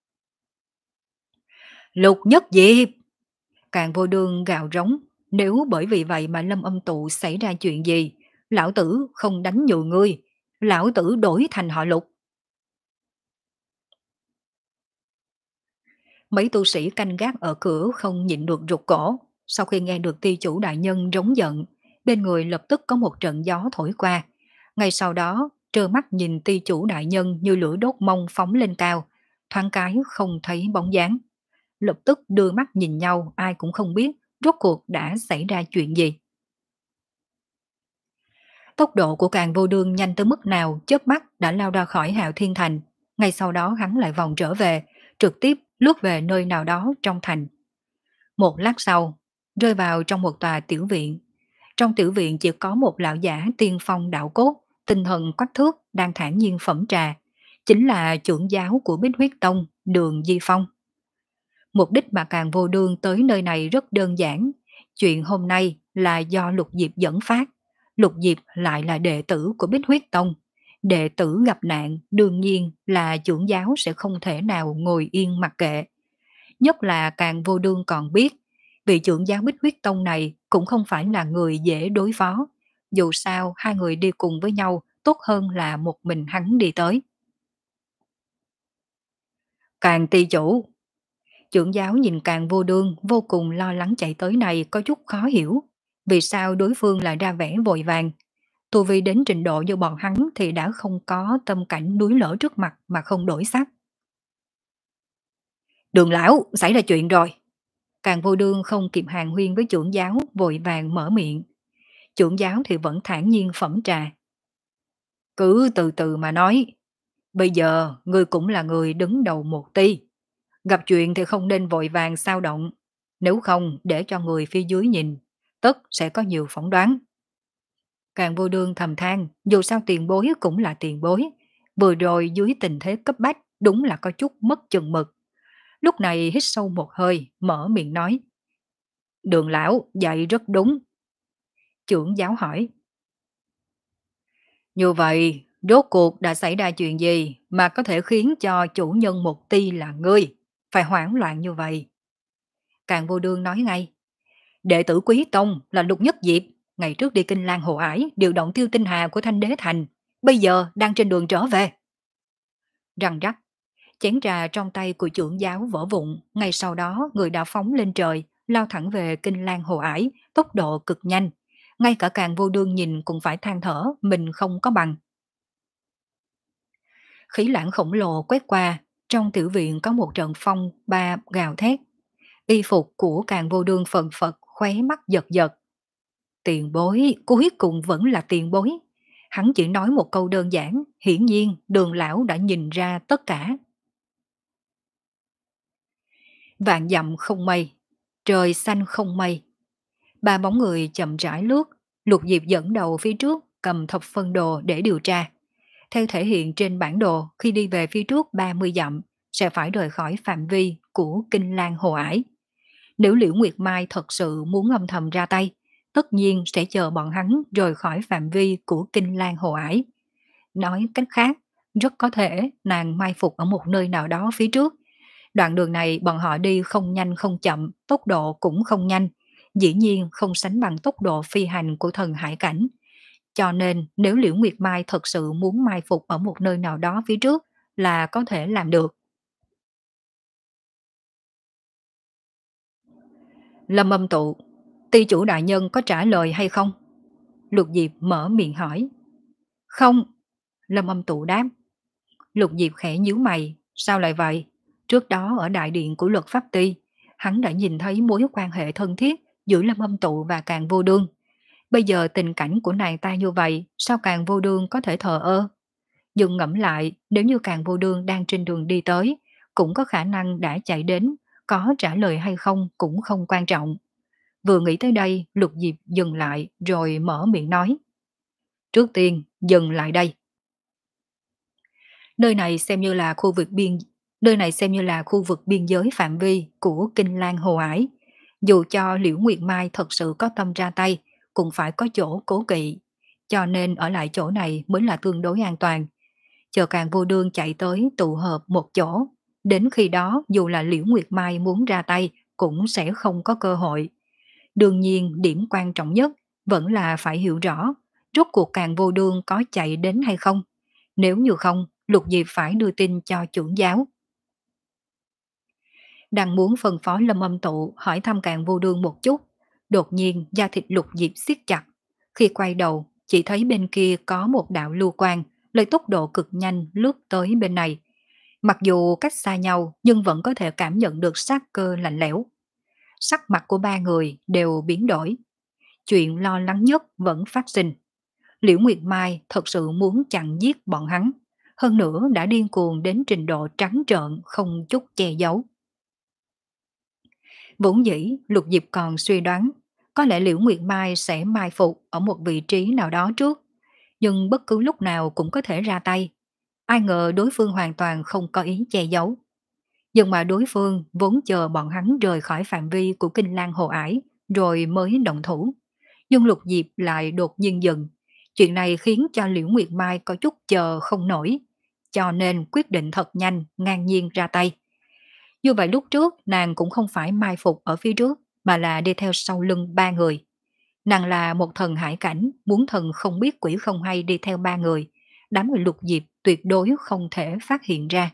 Lục Nhất Diệp! Càng Vô Đương gào rống, nếu bởi vì vậy mà Lâm Âm Tụ xảy ra chuyện gì, lão tử không đánh nhường ngươi, lão tử đổi thành họ Lục. Mấy tu sĩ canh gác ở cửa không nhịn được rụt cổ, sau khi nghe được ty chủ đại nhân rống giận, bên người lập tức có một trận gió thổi qua. Ngay sau đó, trơ mắt nhìn ty chủ đại nhân như lửa đốt mông phóng lên cao, thoáng cái không thấy bóng dáng. Lập tức đưa mắt nhìn nhau, ai cũng không biết rốt cuộc đã xảy ra chuyện gì. Tốc độ của Càng Vô Đương nhanh tới mức nào, chớp mắt đã lao ra khỏi Hạo Thiên Thành. Ngay sau đó hắn lại vòng trở về, trực tiếp lướt về nơi nào đó trong thành. Một lát sau, rơi vào trong một tòa tiểu viện. Trong tiểu viện chỉ có một lão giả tiên phong đạo cốt, tinh thần quách thước đang thản nhiên phẩm trà. Chính là trưởng giáo của Bích Huyết Tông, Đường Di Phong. Mục đích mà Càng Vô Đương tới nơi này rất đơn giản. Chuyện hôm nay là do Lục Diệp dẫn phát. Lục Diệp lại là đệ tử của Bích Huyết Tông. Đệ tử gặp nạn đương nhiên là trưởng giáo sẽ không thể nào ngồi yên mặc kệ. Nhất là Càng Vô Đương còn biết, vị trưởng giáo Bích Huyết Tông này cũng không phải là người dễ đối phó. Dù sao hai người đi cùng với nhau tốt hơn là một mình hắn đi tới. Càng ty chủ, trưởng giáo nhìn Càng Vô Đương vô cùng lo lắng chạy tới này có chút khó hiểu. Vì sao đối phương lại ra vẻ vội vàng? Tu vi đến trình độ như bọn hắn thì đã không có tâm cảnh núi lở trước mặt mà không đổi sắc. Đường lão, xảy ra chuyện rồi. Càng Vô Đương không kịp hàng huyên với trưởng giáo, vội vàng mở miệng. Trưởng giáo thì vẫn thản nhiên phẩm trà. Cứ từ từ mà nói. Bây giờ ngươi cũng là người đứng đầu một ty. Gặp chuyện thì không nên vội vàng sao động. Nếu không để cho người phía dưới nhìn, tất sẽ có nhiều phỏng đoán. Càng Vô Đương thầm than, dù sao tiền bối cũng là tiền bối. Vừa rồi dưới tình thế cấp bách, đúng là có chút mất chừng mực. Lúc này hít sâu một hơi, mở miệng nói. Đường lão dạy rất đúng. Trưởng giáo hỏi. Như vậy, rốt cuộc đã xảy ra chuyện gì mà có thể khiến cho chủ nhân một ty là ngươi phải hoảng loạn như vậy? Càng Vô Đương nói ngay. Đệ tử Quý Tông là Lục Nhất Diệp, ngày trước đi Kinh Lan Hồ Ải điều động Tiêu Tinh Hà của Thanh Đế Thành, bây giờ đang trên đường trở về. Răng rắc, chén trà trong tay của trưởng giáo vỡ vụn, ngay sau đó người đã phóng lên trời, lao thẳng về Kinh Lan Hồ Ải, tốc độ cực nhanh. Ngay cả Càng Vô Đương nhìn cũng phải than thở, mình không có bằng. Khí lãng khổng lồ quét qua, trong tiểu viện có một trận phong ba gào thét. Y phục của Càng Vô Đương phần phật, khóe mắt giật giật. Tiền bối, cuối cùng vẫn là tiền bối. Hắn chỉ nói một câu đơn giản, hiển nhiên Đường lão đã nhìn ra tất cả. Vạn dặm không mây, trời xanh không mây. Ba bóng người chậm rãi lướt, Lục Diệp dẫn đầu phía trước, cầm thập phân đồ để điều tra. Theo thể hiện trên bản đồ, khi đi về phía trước ba mươi dặm, sẽ phải rời khỏi phạm vi của Kinh Lan Hồ Ải. Nếu Liễu Nguyệt Mai thật sự muốn âm thầm ra tay, tất nhiên sẽ chờ bọn hắn rời khỏi phạm vi của Kinh Lan Hồ Ải. Nói cách khác, rất có thể nàng mai phục ở một nơi nào đó phía trước. Đoạn đường này bọn họ đi không nhanh không chậm, tốc độ cũng không nhanh, dĩ nhiên không sánh bằng tốc độ phi hành của thần hải cảnh. Cho nên nếu Liễu Nguyệt Mai thật sự muốn mai phục ở một nơi nào đó phía trước là có thể làm được. Lâm Âm Tụ, ty chủ đại nhân có trả lời hay không? Lục Diệp mở miệng hỏi. Không, Lâm Âm Tụ đáp. Lục Diệp khẽ nhíu mày, sao lại vậy? Trước đó ở đại điện của Luật Pháp Ty, hắn đã nhìn thấy mối quan hệ thân thiết giữa Lâm Âm Tụ và Càng Vô Đương. Bây giờ tình cảnh của nàng ta như vậy, sao Càng Vô Đương có thể thờ ơ? Nhưng ngẫm lại, nếu như Càng Vô Đương đang trên đường đi tới, cũng có khả năng đã chạy đến, có trả lời hay không cũng không quan trọng. Vừa nghĩ tới đây, Lục Diệp dừng lại rồi mở miệng nói. Trước tiên, dừng lại đây. Nơi này xem như là khu vực biên nơi này xem như là khu vực biên giới phạm vi của Kinh Lan Hồ Ải. Dù cho Liễu Nguyệt Mai thật sự có tâm ra tay, cũng phải có chỗ cố kỵ. Cho nên ở lại chỗ này mới là tương đối an toàn. Chờ Càng Vô Đương chạy tới tụ hợp một chỗ. Đến khi đó dù là Liễu Nguyệt Mai muốn ra tay cũng sẽ không có cơ hội. Đương nhiên điểm quan trọng nhất vẫn là phải hiểu rõ rốt cuộc Càng Vô Đương có chạy đến hay không. Nếu như không, Lục Diệp phải đưa tin cho trưởng giáo. Đang muốn phân phó Lâm Âm Tụ hỏi thăm Càng Vô Đương một chút, đột nhiên da thịt Lục Diệp siết chặt. Khi quay đầu, chỉ thấy bên kia có một đạo lưu quang lấy tốc độ cực nhanh lướt tới bên này. Mặc dù cách xa nhau nhưng vẫn có thể cảm nhận được sát cơ lạnh lẽo. Sắc mặt của ba người đều biến đổi. Chuyện lo lắng nhất vẫn phát sinh. Liễu Nguyệt Mai thật sự muốn chặn giết bọn hắn, hơn nữa đã điên cuồng đến trình độ trắng trợn không chút che giấu. Vốn dĩ Lục Diệp còn suy đoán có lẽ Liễu Nguyệt Mai sẽ mai phục ở một vị trí nào đó trước, nhưng bất cứ lúc nào cũng có thể ra tay. Ai ngờ đối phương hoàn toàn không có ý che giấu. Nhưng mà đối phương vốn chờ bọn hắn rời khỏi phạm vi của Kinh Lan Hồ Ải rồi mới động thủ. Nhưng Lục Diệp lại đột nhiên dừng. Chuyện này khiến cho Liễu Nguyệt Mai có chút chờ không nổi, cho nên quyết định thật nhanh, ngang nhiên ra tay. Như vậy lúc trước nàng cũng không phải mai phục ở phía trước, mà là đi theo sau lưng ba người. Nàng là một thần hải cảnh, muốn thần không biết quỷ không hay đi theo ba người. Đám người Lục Diệp tuyệt đối không thể phát hiện ra.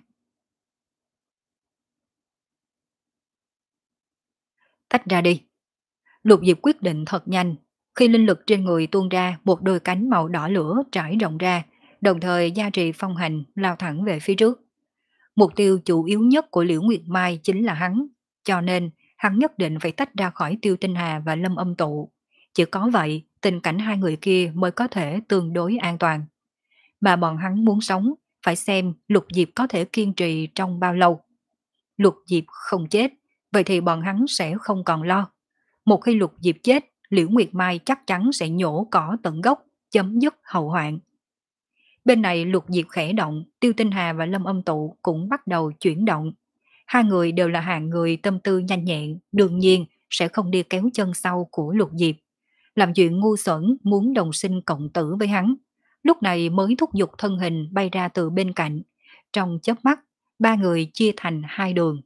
Tách ra đi. Lục Diệp quyết định thật nhanh. Khi linh lực trên người tuôn ra, một đôi cánh màu đỏ lửa trải rộng ra, đồng thời gia trì phong hành lao thẳng về phía trước. Mục tiêu chủ yếu nhất của Liễu Nguyệt Mai chính là hắn, cho nên hắn nhất định phải tách ra khỏi Tiêu Tinh Hà và Lâm Âm Tụ. Chỉ có vậy, tình cảnh hai người kia mới có thể tương đối an toàn. Mà bọn hắn muốn sống, phải xem Lục Diệp có thể kiên trì trong bao lâu. Lục Diệp không chết, vậy thì bọn hắn sẽ không còn lo. Một khi Lục Diệp chết, Liễu Nguyệt Mai chắc chắn sẽ nhổ cỏ tận gốc, chấm dứt hậu hoạn. Bên này Lục Diệp khẽ động, Tiêu Tinh Hà và Lâm Âm Tụ cũng bắt đầu chuyển động. Hai người đều là hạng người tâm tư nhanh nhẹn, đương nhiên sẽ không đi kéo chân sau của Lục Diệp. Làm chuyện ngu xuẩn muốn đồng sinh cộng tử với hắn. Lúc này mới thúc giục thân hình bay ra từ bên cạnh. Trong chớp mắt, ba người chia thành hai đường.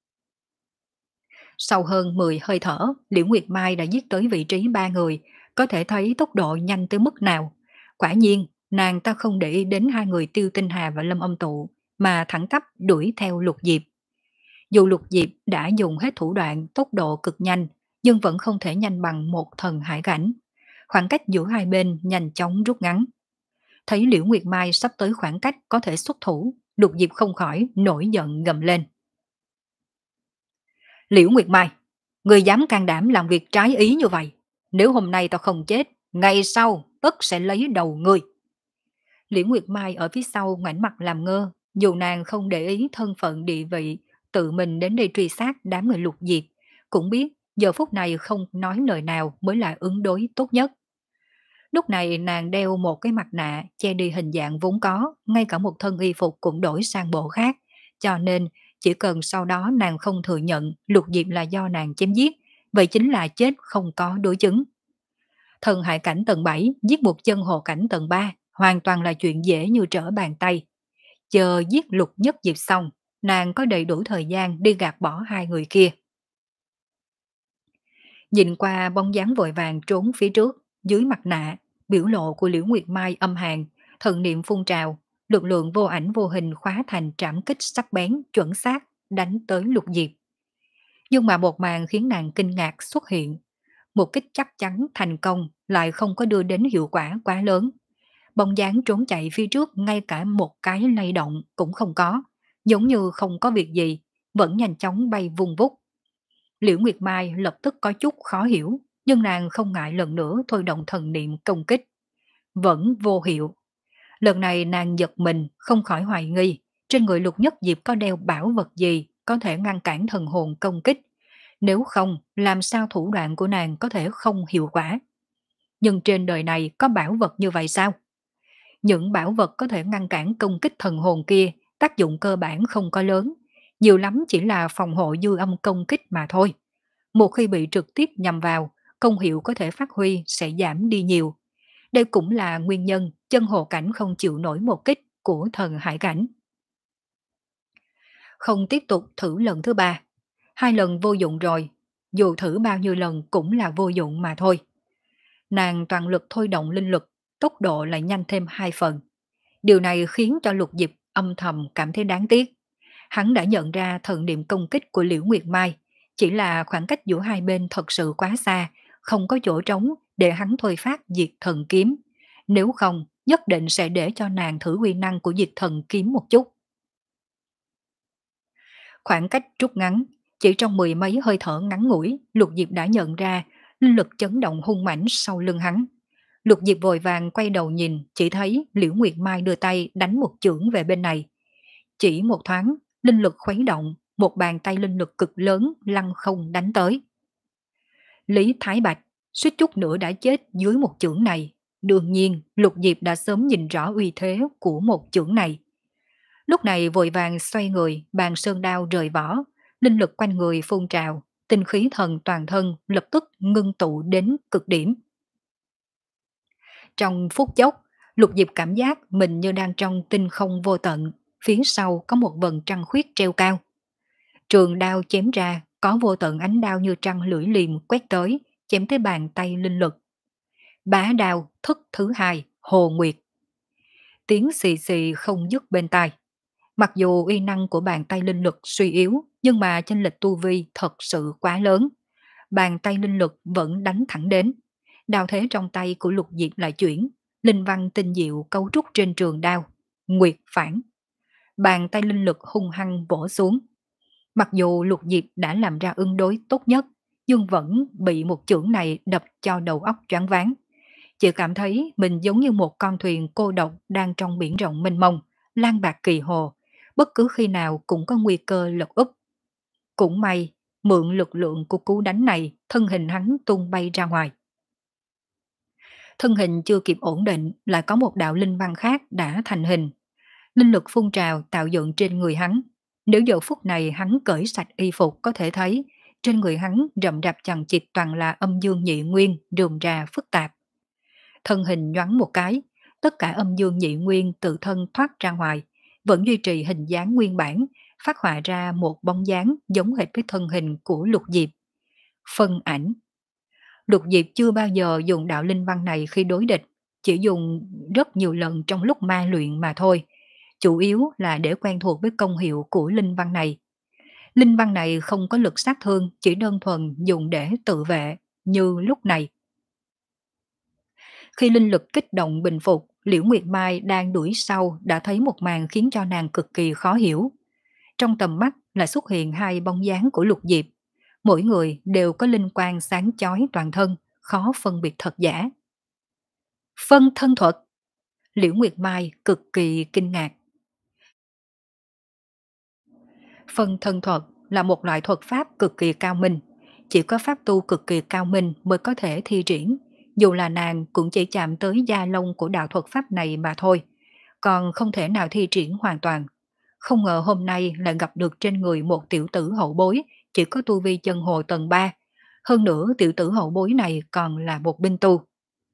Sau hơn mười hơi thở, Liễu Nguyệt Mai đã giết tới vị trí ba người, có thể thấy tốc độ nhanh tới mức nào. Quả nhiên, nàng ta không để ý đến hai người Tiêu Tinh Hà và Lâm Âm Tụ, mà thẳng tắp đuổi theo Lục Diệp. Dù Lục Diệp đã dùng hết thủ đoạn tốc độ cực nhanh, nhưng vẫn không thể nhanh bằng một thần hải cảnh. Khoảng cách giữa hai bên nhanh chóng rút ngắn. Thấy Liễu Nguyệt Mai sắp tới khoảng cách có thể xuất thủ, Lục Diệp không khỏi nổi giận gầm lên. Liễu Nguyệt Mai, người dám can đảm làm việc trái ý như vậy. Nếu hôm nay tao không chết, ngày sau tất sẽ lấy đầu ngươi. Liễu Nguyệt Mai ở phía sau ngoảnh mặt làm ngơ, dù nàng không để ý thân phận địa vị, tự mình đến đây truy sát đám người Lục Diệp, cũng biết giờ phút này không nói lời nào mới là ứng đối tốt nhất. Lúc này nàng đeo một cái mặt nạ che đi hình dạng vốn có, ngay cả một thân y phục cũng đổi sang bộ khác, cho nên chỉ cần sau đó nàng không thừa nhận Lục Diệp là do nàng chém giết, vậy chính là chết không có đối chứng. Thần hải cảnh tầng bảy giết một chân hồ cảnh tầng ba hoàn toàn là chuyện dễ như trở bàn tay. Chờ giết Lục Nhất Diệp xong, nàng có đầy đủ thời gian đi gạt bỏ hai người kia. Nhìn qua bóng dáng vội vàng trốn phía trước, dưới mặt nạ, biểu lộ của Liễu Nguyệt Mai âm hàn, thần niệm phun trào, lực lượng vô ảnh vô hình khóa thành trảm kích sắc bén, chuẩn xác, đánh tới Lục Diệp. Nhưng mà một màn khiến nàng kinh ngạc xuất hiện. Một kích chắc chắn thành công lại không có đưa đến hiệu quả quá lớn. Bóng dáng trốn chạy phía trước ngay cả một cái lay động cũng không có, giống như không có việc gì, vẫn nhanh chóng bay vung vút. Liễu Nguyệt Mai lập tức có chút khó hiểu, nhưng nàng không ngại lần nữa thôi động thần niệm công kích. Vẫn vô hiệu. Lần này nàng giật mình, không khỏi hoài nghi, trên người Lục Nhất Diệp có đeo bảo vật gì có thể ngăn cản thần hồn công kích. Nếu không, làm sao thủ đoạn của nàng có thể không hiệu quả? Nhưng trên đời này có bảo vật như vậy sao? Những bảo vật có thể ngăn cản công kích thần hồn kia, tác dụng cơ bản không có lớn, nhiều lắm chỉ là phòng hộ dư âm công kích mà thôi. Một khi bị trực tiếp nhằm vào, công hiệu có thể phát huy sẽ giảm đi nhiều. Đây cũng là nguyên nhân chân hồ cảnh không chịu nổi một kích của thần hải cảnh. Không tiếp tục thử lần thứ ba. Hai lần vô dụng rồi, dù thử bao nhiêu lần cũng là vô dụng mà thôi. Nàng toàn lực thôi động linh lực, tốc độ lại nhanh thêm hai phần. Điều này khiến cho Lục Diệp âm thầm cảm thấy đáng tiếc. Hắn đã nhận ra thần niệm công kích của Liễu Nguyệt Mai, chỉ là khoảng cách giữa hai bên thật sự quá xa, không có chỗ trống để hắn thôi phát diệt thần kiếm. Nếu không, nhất định sẽ để cho nàng thử uy năng của diệt thần kiếm một chút. Khoảng cách rút ngắn, chỉ trong mười mấy hơi thở ngắn ngủi, Lục Diệp đã nhận ra linh lực chấn động hung mãnh sau lưng hắn. Lục Diệp vội vàng quay đầu nhìn, chỉ thấy Liễu Nguyệt Mai đưa tay đánh một chưởng về bên này. Chỉ một thoáng, linh lực khuấy động, một bàn tay linh lực cực lớn lăng không đánh tới. Lý Thái Bạch suýt chút nữa đã chết dưới một chưởng này. Đương nhiên, Lục Diệp đã sớm nhìn rõ uy thế của một chưởng này. Lúc này vội vàng xoay người, bàn sơn đao rời vỏ, linh lực quanh người phun trào, tinh khí thần toàn thân lập tức ngưng tụ đến cực điểm. Trong phút chốc, Lục Diệp cảm giác mình như đang trong tinh không vô tận, phía sau có một vầng trăng khuyết treo cao. Trường đao chém ra, có vô tận ánh đao như trăng lưỡi liềm quét tới, chém tới bàn tay linh lực. Bá đao thức thứ hai, Hồ Nguyệt. Tiếng xì xì không dứt bên tai. Mặc dù uy năng của bàn tay linh lực suy yếu, nhưng mà chênh lệch tu vi thật sự quá lớn. Bàn tay linh lực vẫn đánh thẳng đến. Đao thế trong tay của Lục Diệp lại chuyển, linh văn tinh diệu cấu trúc trên trường đao. Nguyệt phản. Bàn tay linh lực hung hăng vỗ xuống. Mặc dù Lục Diệp đã làm ra ứng đối tốt nhất, nhưng vẫn bị một chưởng này đập cho đầu óc choáng váng. Chỉ cảm thấy mình giống như một con thuyền cô độc đang trong biển rộng mênh mông, lang bạc kỳ hồ, bất cứ khi nào cũng có nguy cơ lật úp. Cũng may, mượn lực lượng của cú đánh này, thân hình hắn tung bay ra ngoài. Thân hình chưa kịp ổn định, lại có một đạo linh văn khác đã thành hình. Linh lực phun trào tạo dựng trên người hắn. Nếu giờ phút này hắn cởi sạch y phục có thể thấy, trên người hắn rậm rạp chằng chịt toàn là âm dương nhị nguyên, rườm rà phức tạp. Thân hình nhoáng một cái, tất cả âm dương nhị nguyên tự thân thoát ra ngoài, vẫn duy trì hình dáng nguyên bản, phát họa ra một bóng dáng giống hệt với thân hình của Lục Diệp. Phân ảnh. Lục Diệp chưa bao giờ dùng đạo linh văn này khi đối địch, chỉ dùng rất nhiều lần trong lúc ma luyện mà thôi, chủ yếu là để quen thuộc với công hiệu của linh văn này. Linh văn này không có lực sát thương, chỉ đơn thuần dùng để tự vệ, như lúc này. Khi linh lực kích động bình phục, Liễu Nguyệt Mai đang đuổi sau đã thấy một màn khiến cho nàng cực kỳ khó hiểu. Trong tầm mắt là xuất hiện hai bóng dáng của Lục Diệp. Mỗi người đều có linh quang sáng chói toàn thân, khó phân biệt thật giả. Phân thân thuật. Liễu Nguyệt Mai cực kỳ kinh ngạc. Phân thân thuật là một loại thuật pháp cực kỳ cao minh. Chỉ có pháp tu cực kỳ cao minh mới có thể thi triển. Dù là nàng cũng chỉ chạm tới da lông của đạo thuật pháp này mà thôi. Còn không thể nào thi triển hoàn toàn. Không ngờ hôm nay lại gặp được trên người một tiểu tử hậu bối, chỉ có tu vi chân hồ tầng ba. Hơn nữa tiểu tử hậu bối này còn là một binh tu.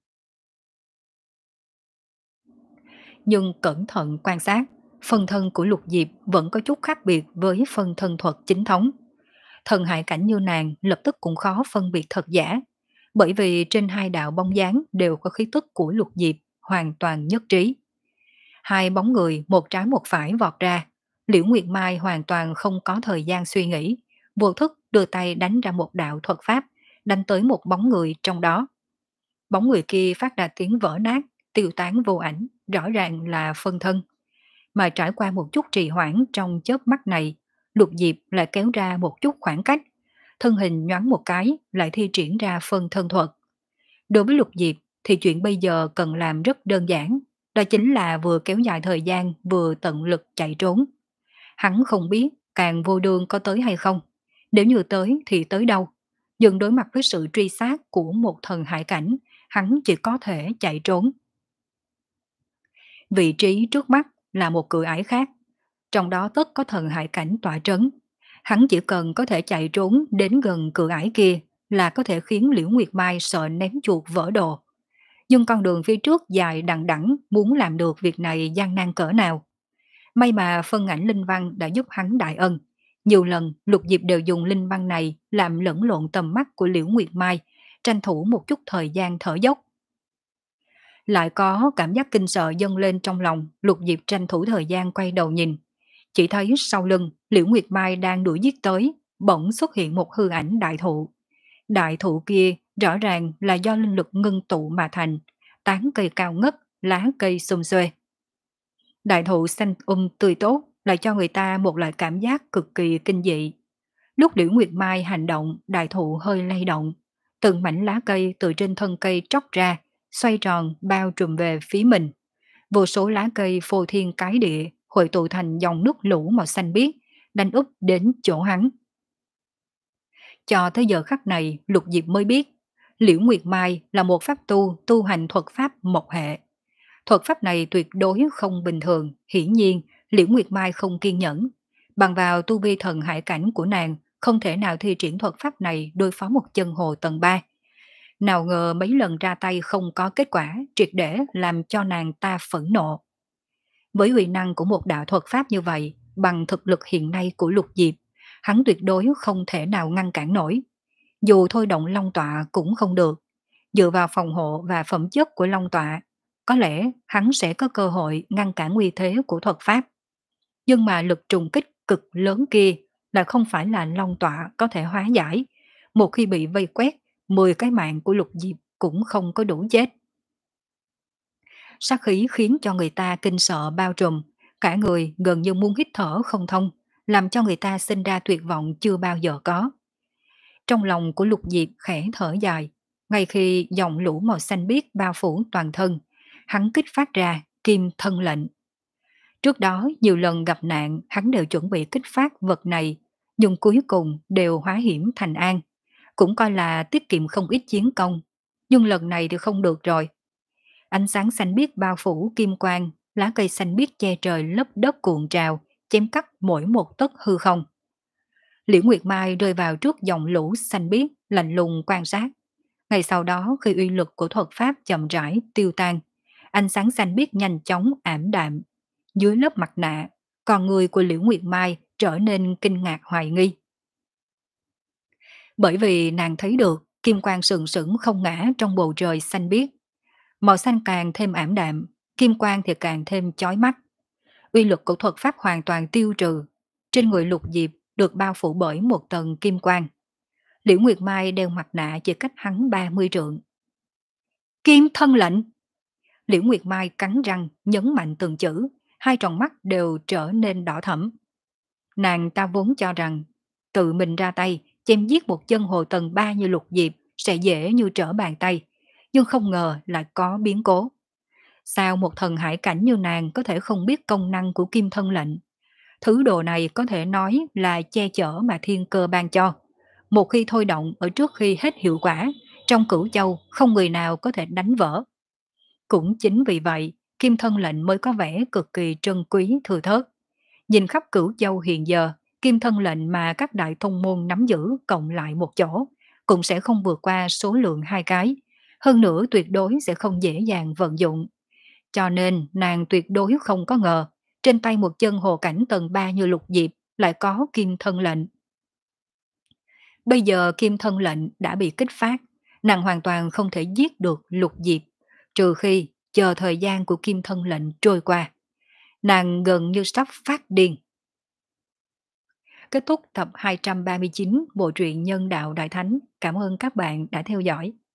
Nhưng cẩn thận quan sát, phân thân của Lục Diệp vẫn có chút khác biệt với phân thân thuật chính thống. Thần hại cảnh như nàng lập tức cũng khó phân biệt thật giả, bởi vì trên hai đạo bóng dáng đều có khí tức của Lục Diệp hoàn toàn nhất trí. Hai bóng người một trái một phải vọt ra, Liễu Nguyệt Mai hoàn toàn không có thời gian suy nghĩ, vô thức đưa tay đánh ra một đạo thuật pháp, đánh tới một bóng người trong đó. Bóng người kia phát ra tiếng vỡ nát, tiêu tán vô ảnh, rõ ràng là phân thân. Mà trải qua một chút trì hoãn trong chớp mắt này, Lục Diệp lại kéo ra một chút khoảng cách, thân hình nhoáng một cái lại thi triển ra phân thân thuật. Đối với Lục Diệp thì chuyện bây giờ cần làm rất đơn giản, đó chính là vừa kéo dài thời gian vừa tận lực chạy trốn. Hắn không biết càng vô đường có tới hay không, nếu như tới thì tới đâu. Nhưng đối mặt với sự truy sát của một thần hải cảnh, hắn chỉ có thể chạy trốn. Vị trí trước mắt là một cửa ải khác, trong đó tất có thần hải cảnh tỏa trấn. Hắn chỉ cần có thể chạy trốn đến gần cửa ải kia là có thể khiến Liễu Nguyệt Mai sợ ném chuột vỡ đồ. Nhưng con đường phía trước dài đằng đẵng, muốn làm được việc này gian nan cỡ nào. May mà phân ảnh linh văn đã giúp hắn đại ân. Nhiều lần Lục Diệp đều dùng linh văn này làm lẫn lộn tầm mắt của Liễu Nguyệt Mai, tranh thủ một chút thời gian thở dốc. Lại có cảm giác kinh sợ dâng lên trong lòng, Lục Diệp tranh thủ thời gian quay đầu nhìn. Chỉ thấy sau lưng, Liễu Nguyệt Mai đang đuổi giết tới, bỗng xuất hiện một hư ảnh đại thụ. Đại thụ kia rõ ràng là do linh lực ngưng tụ mà thành, tán cây cao ngất, lá cây xum xuê. Đại thụ xanh um tươi tốt lại cho người ta một loại cảm giác cực kỳ kinh dị. Lúc Liễu Nguyệt Mai hành động, đại thụ hơi lay động. Từng mảnh lá cây từ trên thân cây tróc ra, xoay tròn bao trùm về phía mình. Vô số lá cây phô thiên cái địa hội tụ thành dòng nước lũ màu xanh biếc, đánh úp đến chỗ hắn. Cho tới giờ khắc này, Lục Diệp mới biết, Liễu Nguyệt Mai là một pháp tu tu hành thuật pháp mộc hệ. Thuật pháp này tuyệt đối không bình thường, hiển nhiên Liễu Nguyệt Mai không kiên nhẫn. Bằng vào tu vi thần hải cảnh của nàng, không thể nào thi triển thuật pháp này đối phó một chân hồ tầng ba. Nào ngờ mấy lần ra tay không có kết quả, triệt để làm cho nàng ta phẫn nộ. Với uy năng của một đạo thuật pháp như vậy, bằng thực lực hiện nay của Lục Diệp, hắn tuyệt đối không thể nào ngăn cản nổi. Dù thôi động long tọa cũng không được. Dựa vào phòng hộ và phẩm chất của long tọa, có lẽ hắn sẽ có cơ hội ngăn cản uy thế của thuật pháp. Nhưng mà lực trùng kích cực lớn kia là không phải là long tọa có thể hóa giải. Một khi bị vây quét, mười cái mạng của Lục Diệp cũng không có đủ chết. Sát khí khiến cho người ta kinh sợ bao trùm, cả người gần như muốn hít thở không thông, làm cho người ta sinh ra tuyệt vọng chưa bao giờ có. Trong lòng của Lục Diệp khẽ thở dài, ngay khi dòng lũ màu xanh biếc bao phủ toàn thân, hắn kích phát ra kim thân lệnh. Trước đó nhiều lần gặp nạn hắn đều chuẩn bị kích phát vật này, nhưng cuối cùng đều hóa hiểm thành an, cũng coi là tiết kiệm không ít chiến công, nhưng lần này thì không được rồi. Ánh sáng xanh biếc bao phủ kim quang, lá cây xanh biếc che trời lấp đất cuộn trào, chém cắt mỗi một tấc hư không. Liễu Nguyệt Mai rơi vào trước dòng lũ xanh biếc, lạnh lùng quan sát. Ngày sau đó khi uy lực của thuật pháp chậm rãi tiêu tan, ánh sáng xanh biếc nhanh chóng ảm đạm. Dưới lớp mặt nạ, con người của Liễu Nguyệt Mai trở nên kinh ngạc hoài nghi. Bởi vì nàng thấy được kim quang sừng sững không ngã trong bầu trời xanh biếc. Màu xanh càng thêm ảm đạm, kim quang thì càng thêm chói mắt. Uy lực của thuật pháp hoàn toàn tiêu trừ. Trên người Lục Diệp được bao phủ bởi một tầng kim quang. Liễu Nguyệt Mai đeo mặt nạ chỉ cách hắn ba mươi trượng. Kim thân lệnh! Liễu Nguyệt Mai cắn răng nhấn mạnh từng chữ, hai tròng mắt đều trở nên đỏ thẫm. Nàng ta vốn cho rằng tự mình ra tay chém giết một chân hồ tầng ba như Lục Diệp sẽ dễ như trở bàn tay, nhưng không ngờ lại có biến cố. Sao một thần hải cảnh như nàng có thể không biết công năng của kim thân lệnh? Thứ đồ này có thể nói là che chở mà thiên cơ ban cho. Một khi thôi động ở trước khi hết hiệu quả, trong cửu châu không người nào có thể đánh vỡ. Cũng chính vì vậy, kim thân lệnh mới có vẻ cực kỳ trân quý thừa thớt. Nhìn khắp cửu châu hiện giờ, kim thân lệnh mà các đại thông môn nắm giữ cộng lại một chỗ, cũng sẽ không vượt qua số lượng hai cái. Hơn nữa tuyệt đối sẽ không dễ dàng vận dụng. Cho nên nàng tuyệt đối không có ngờ, trên tay một chân hồ cảnh tầng ba như Lục Diệp lại có kim thân lệnh. Bây giờ kim thân lệnh đã bị kích phát, nàng hoàn toàn không thể giết được Lục Diệp, trừ khi chờ thời gian của kim thân lệnh trôi qua. Nàng gần như sắp phát điên. Kết thúc tập hai trăm ba mươi chín bộ truyện Nhân đạo Đại Thánh. Cảm ơn các bạn đã theo dõi.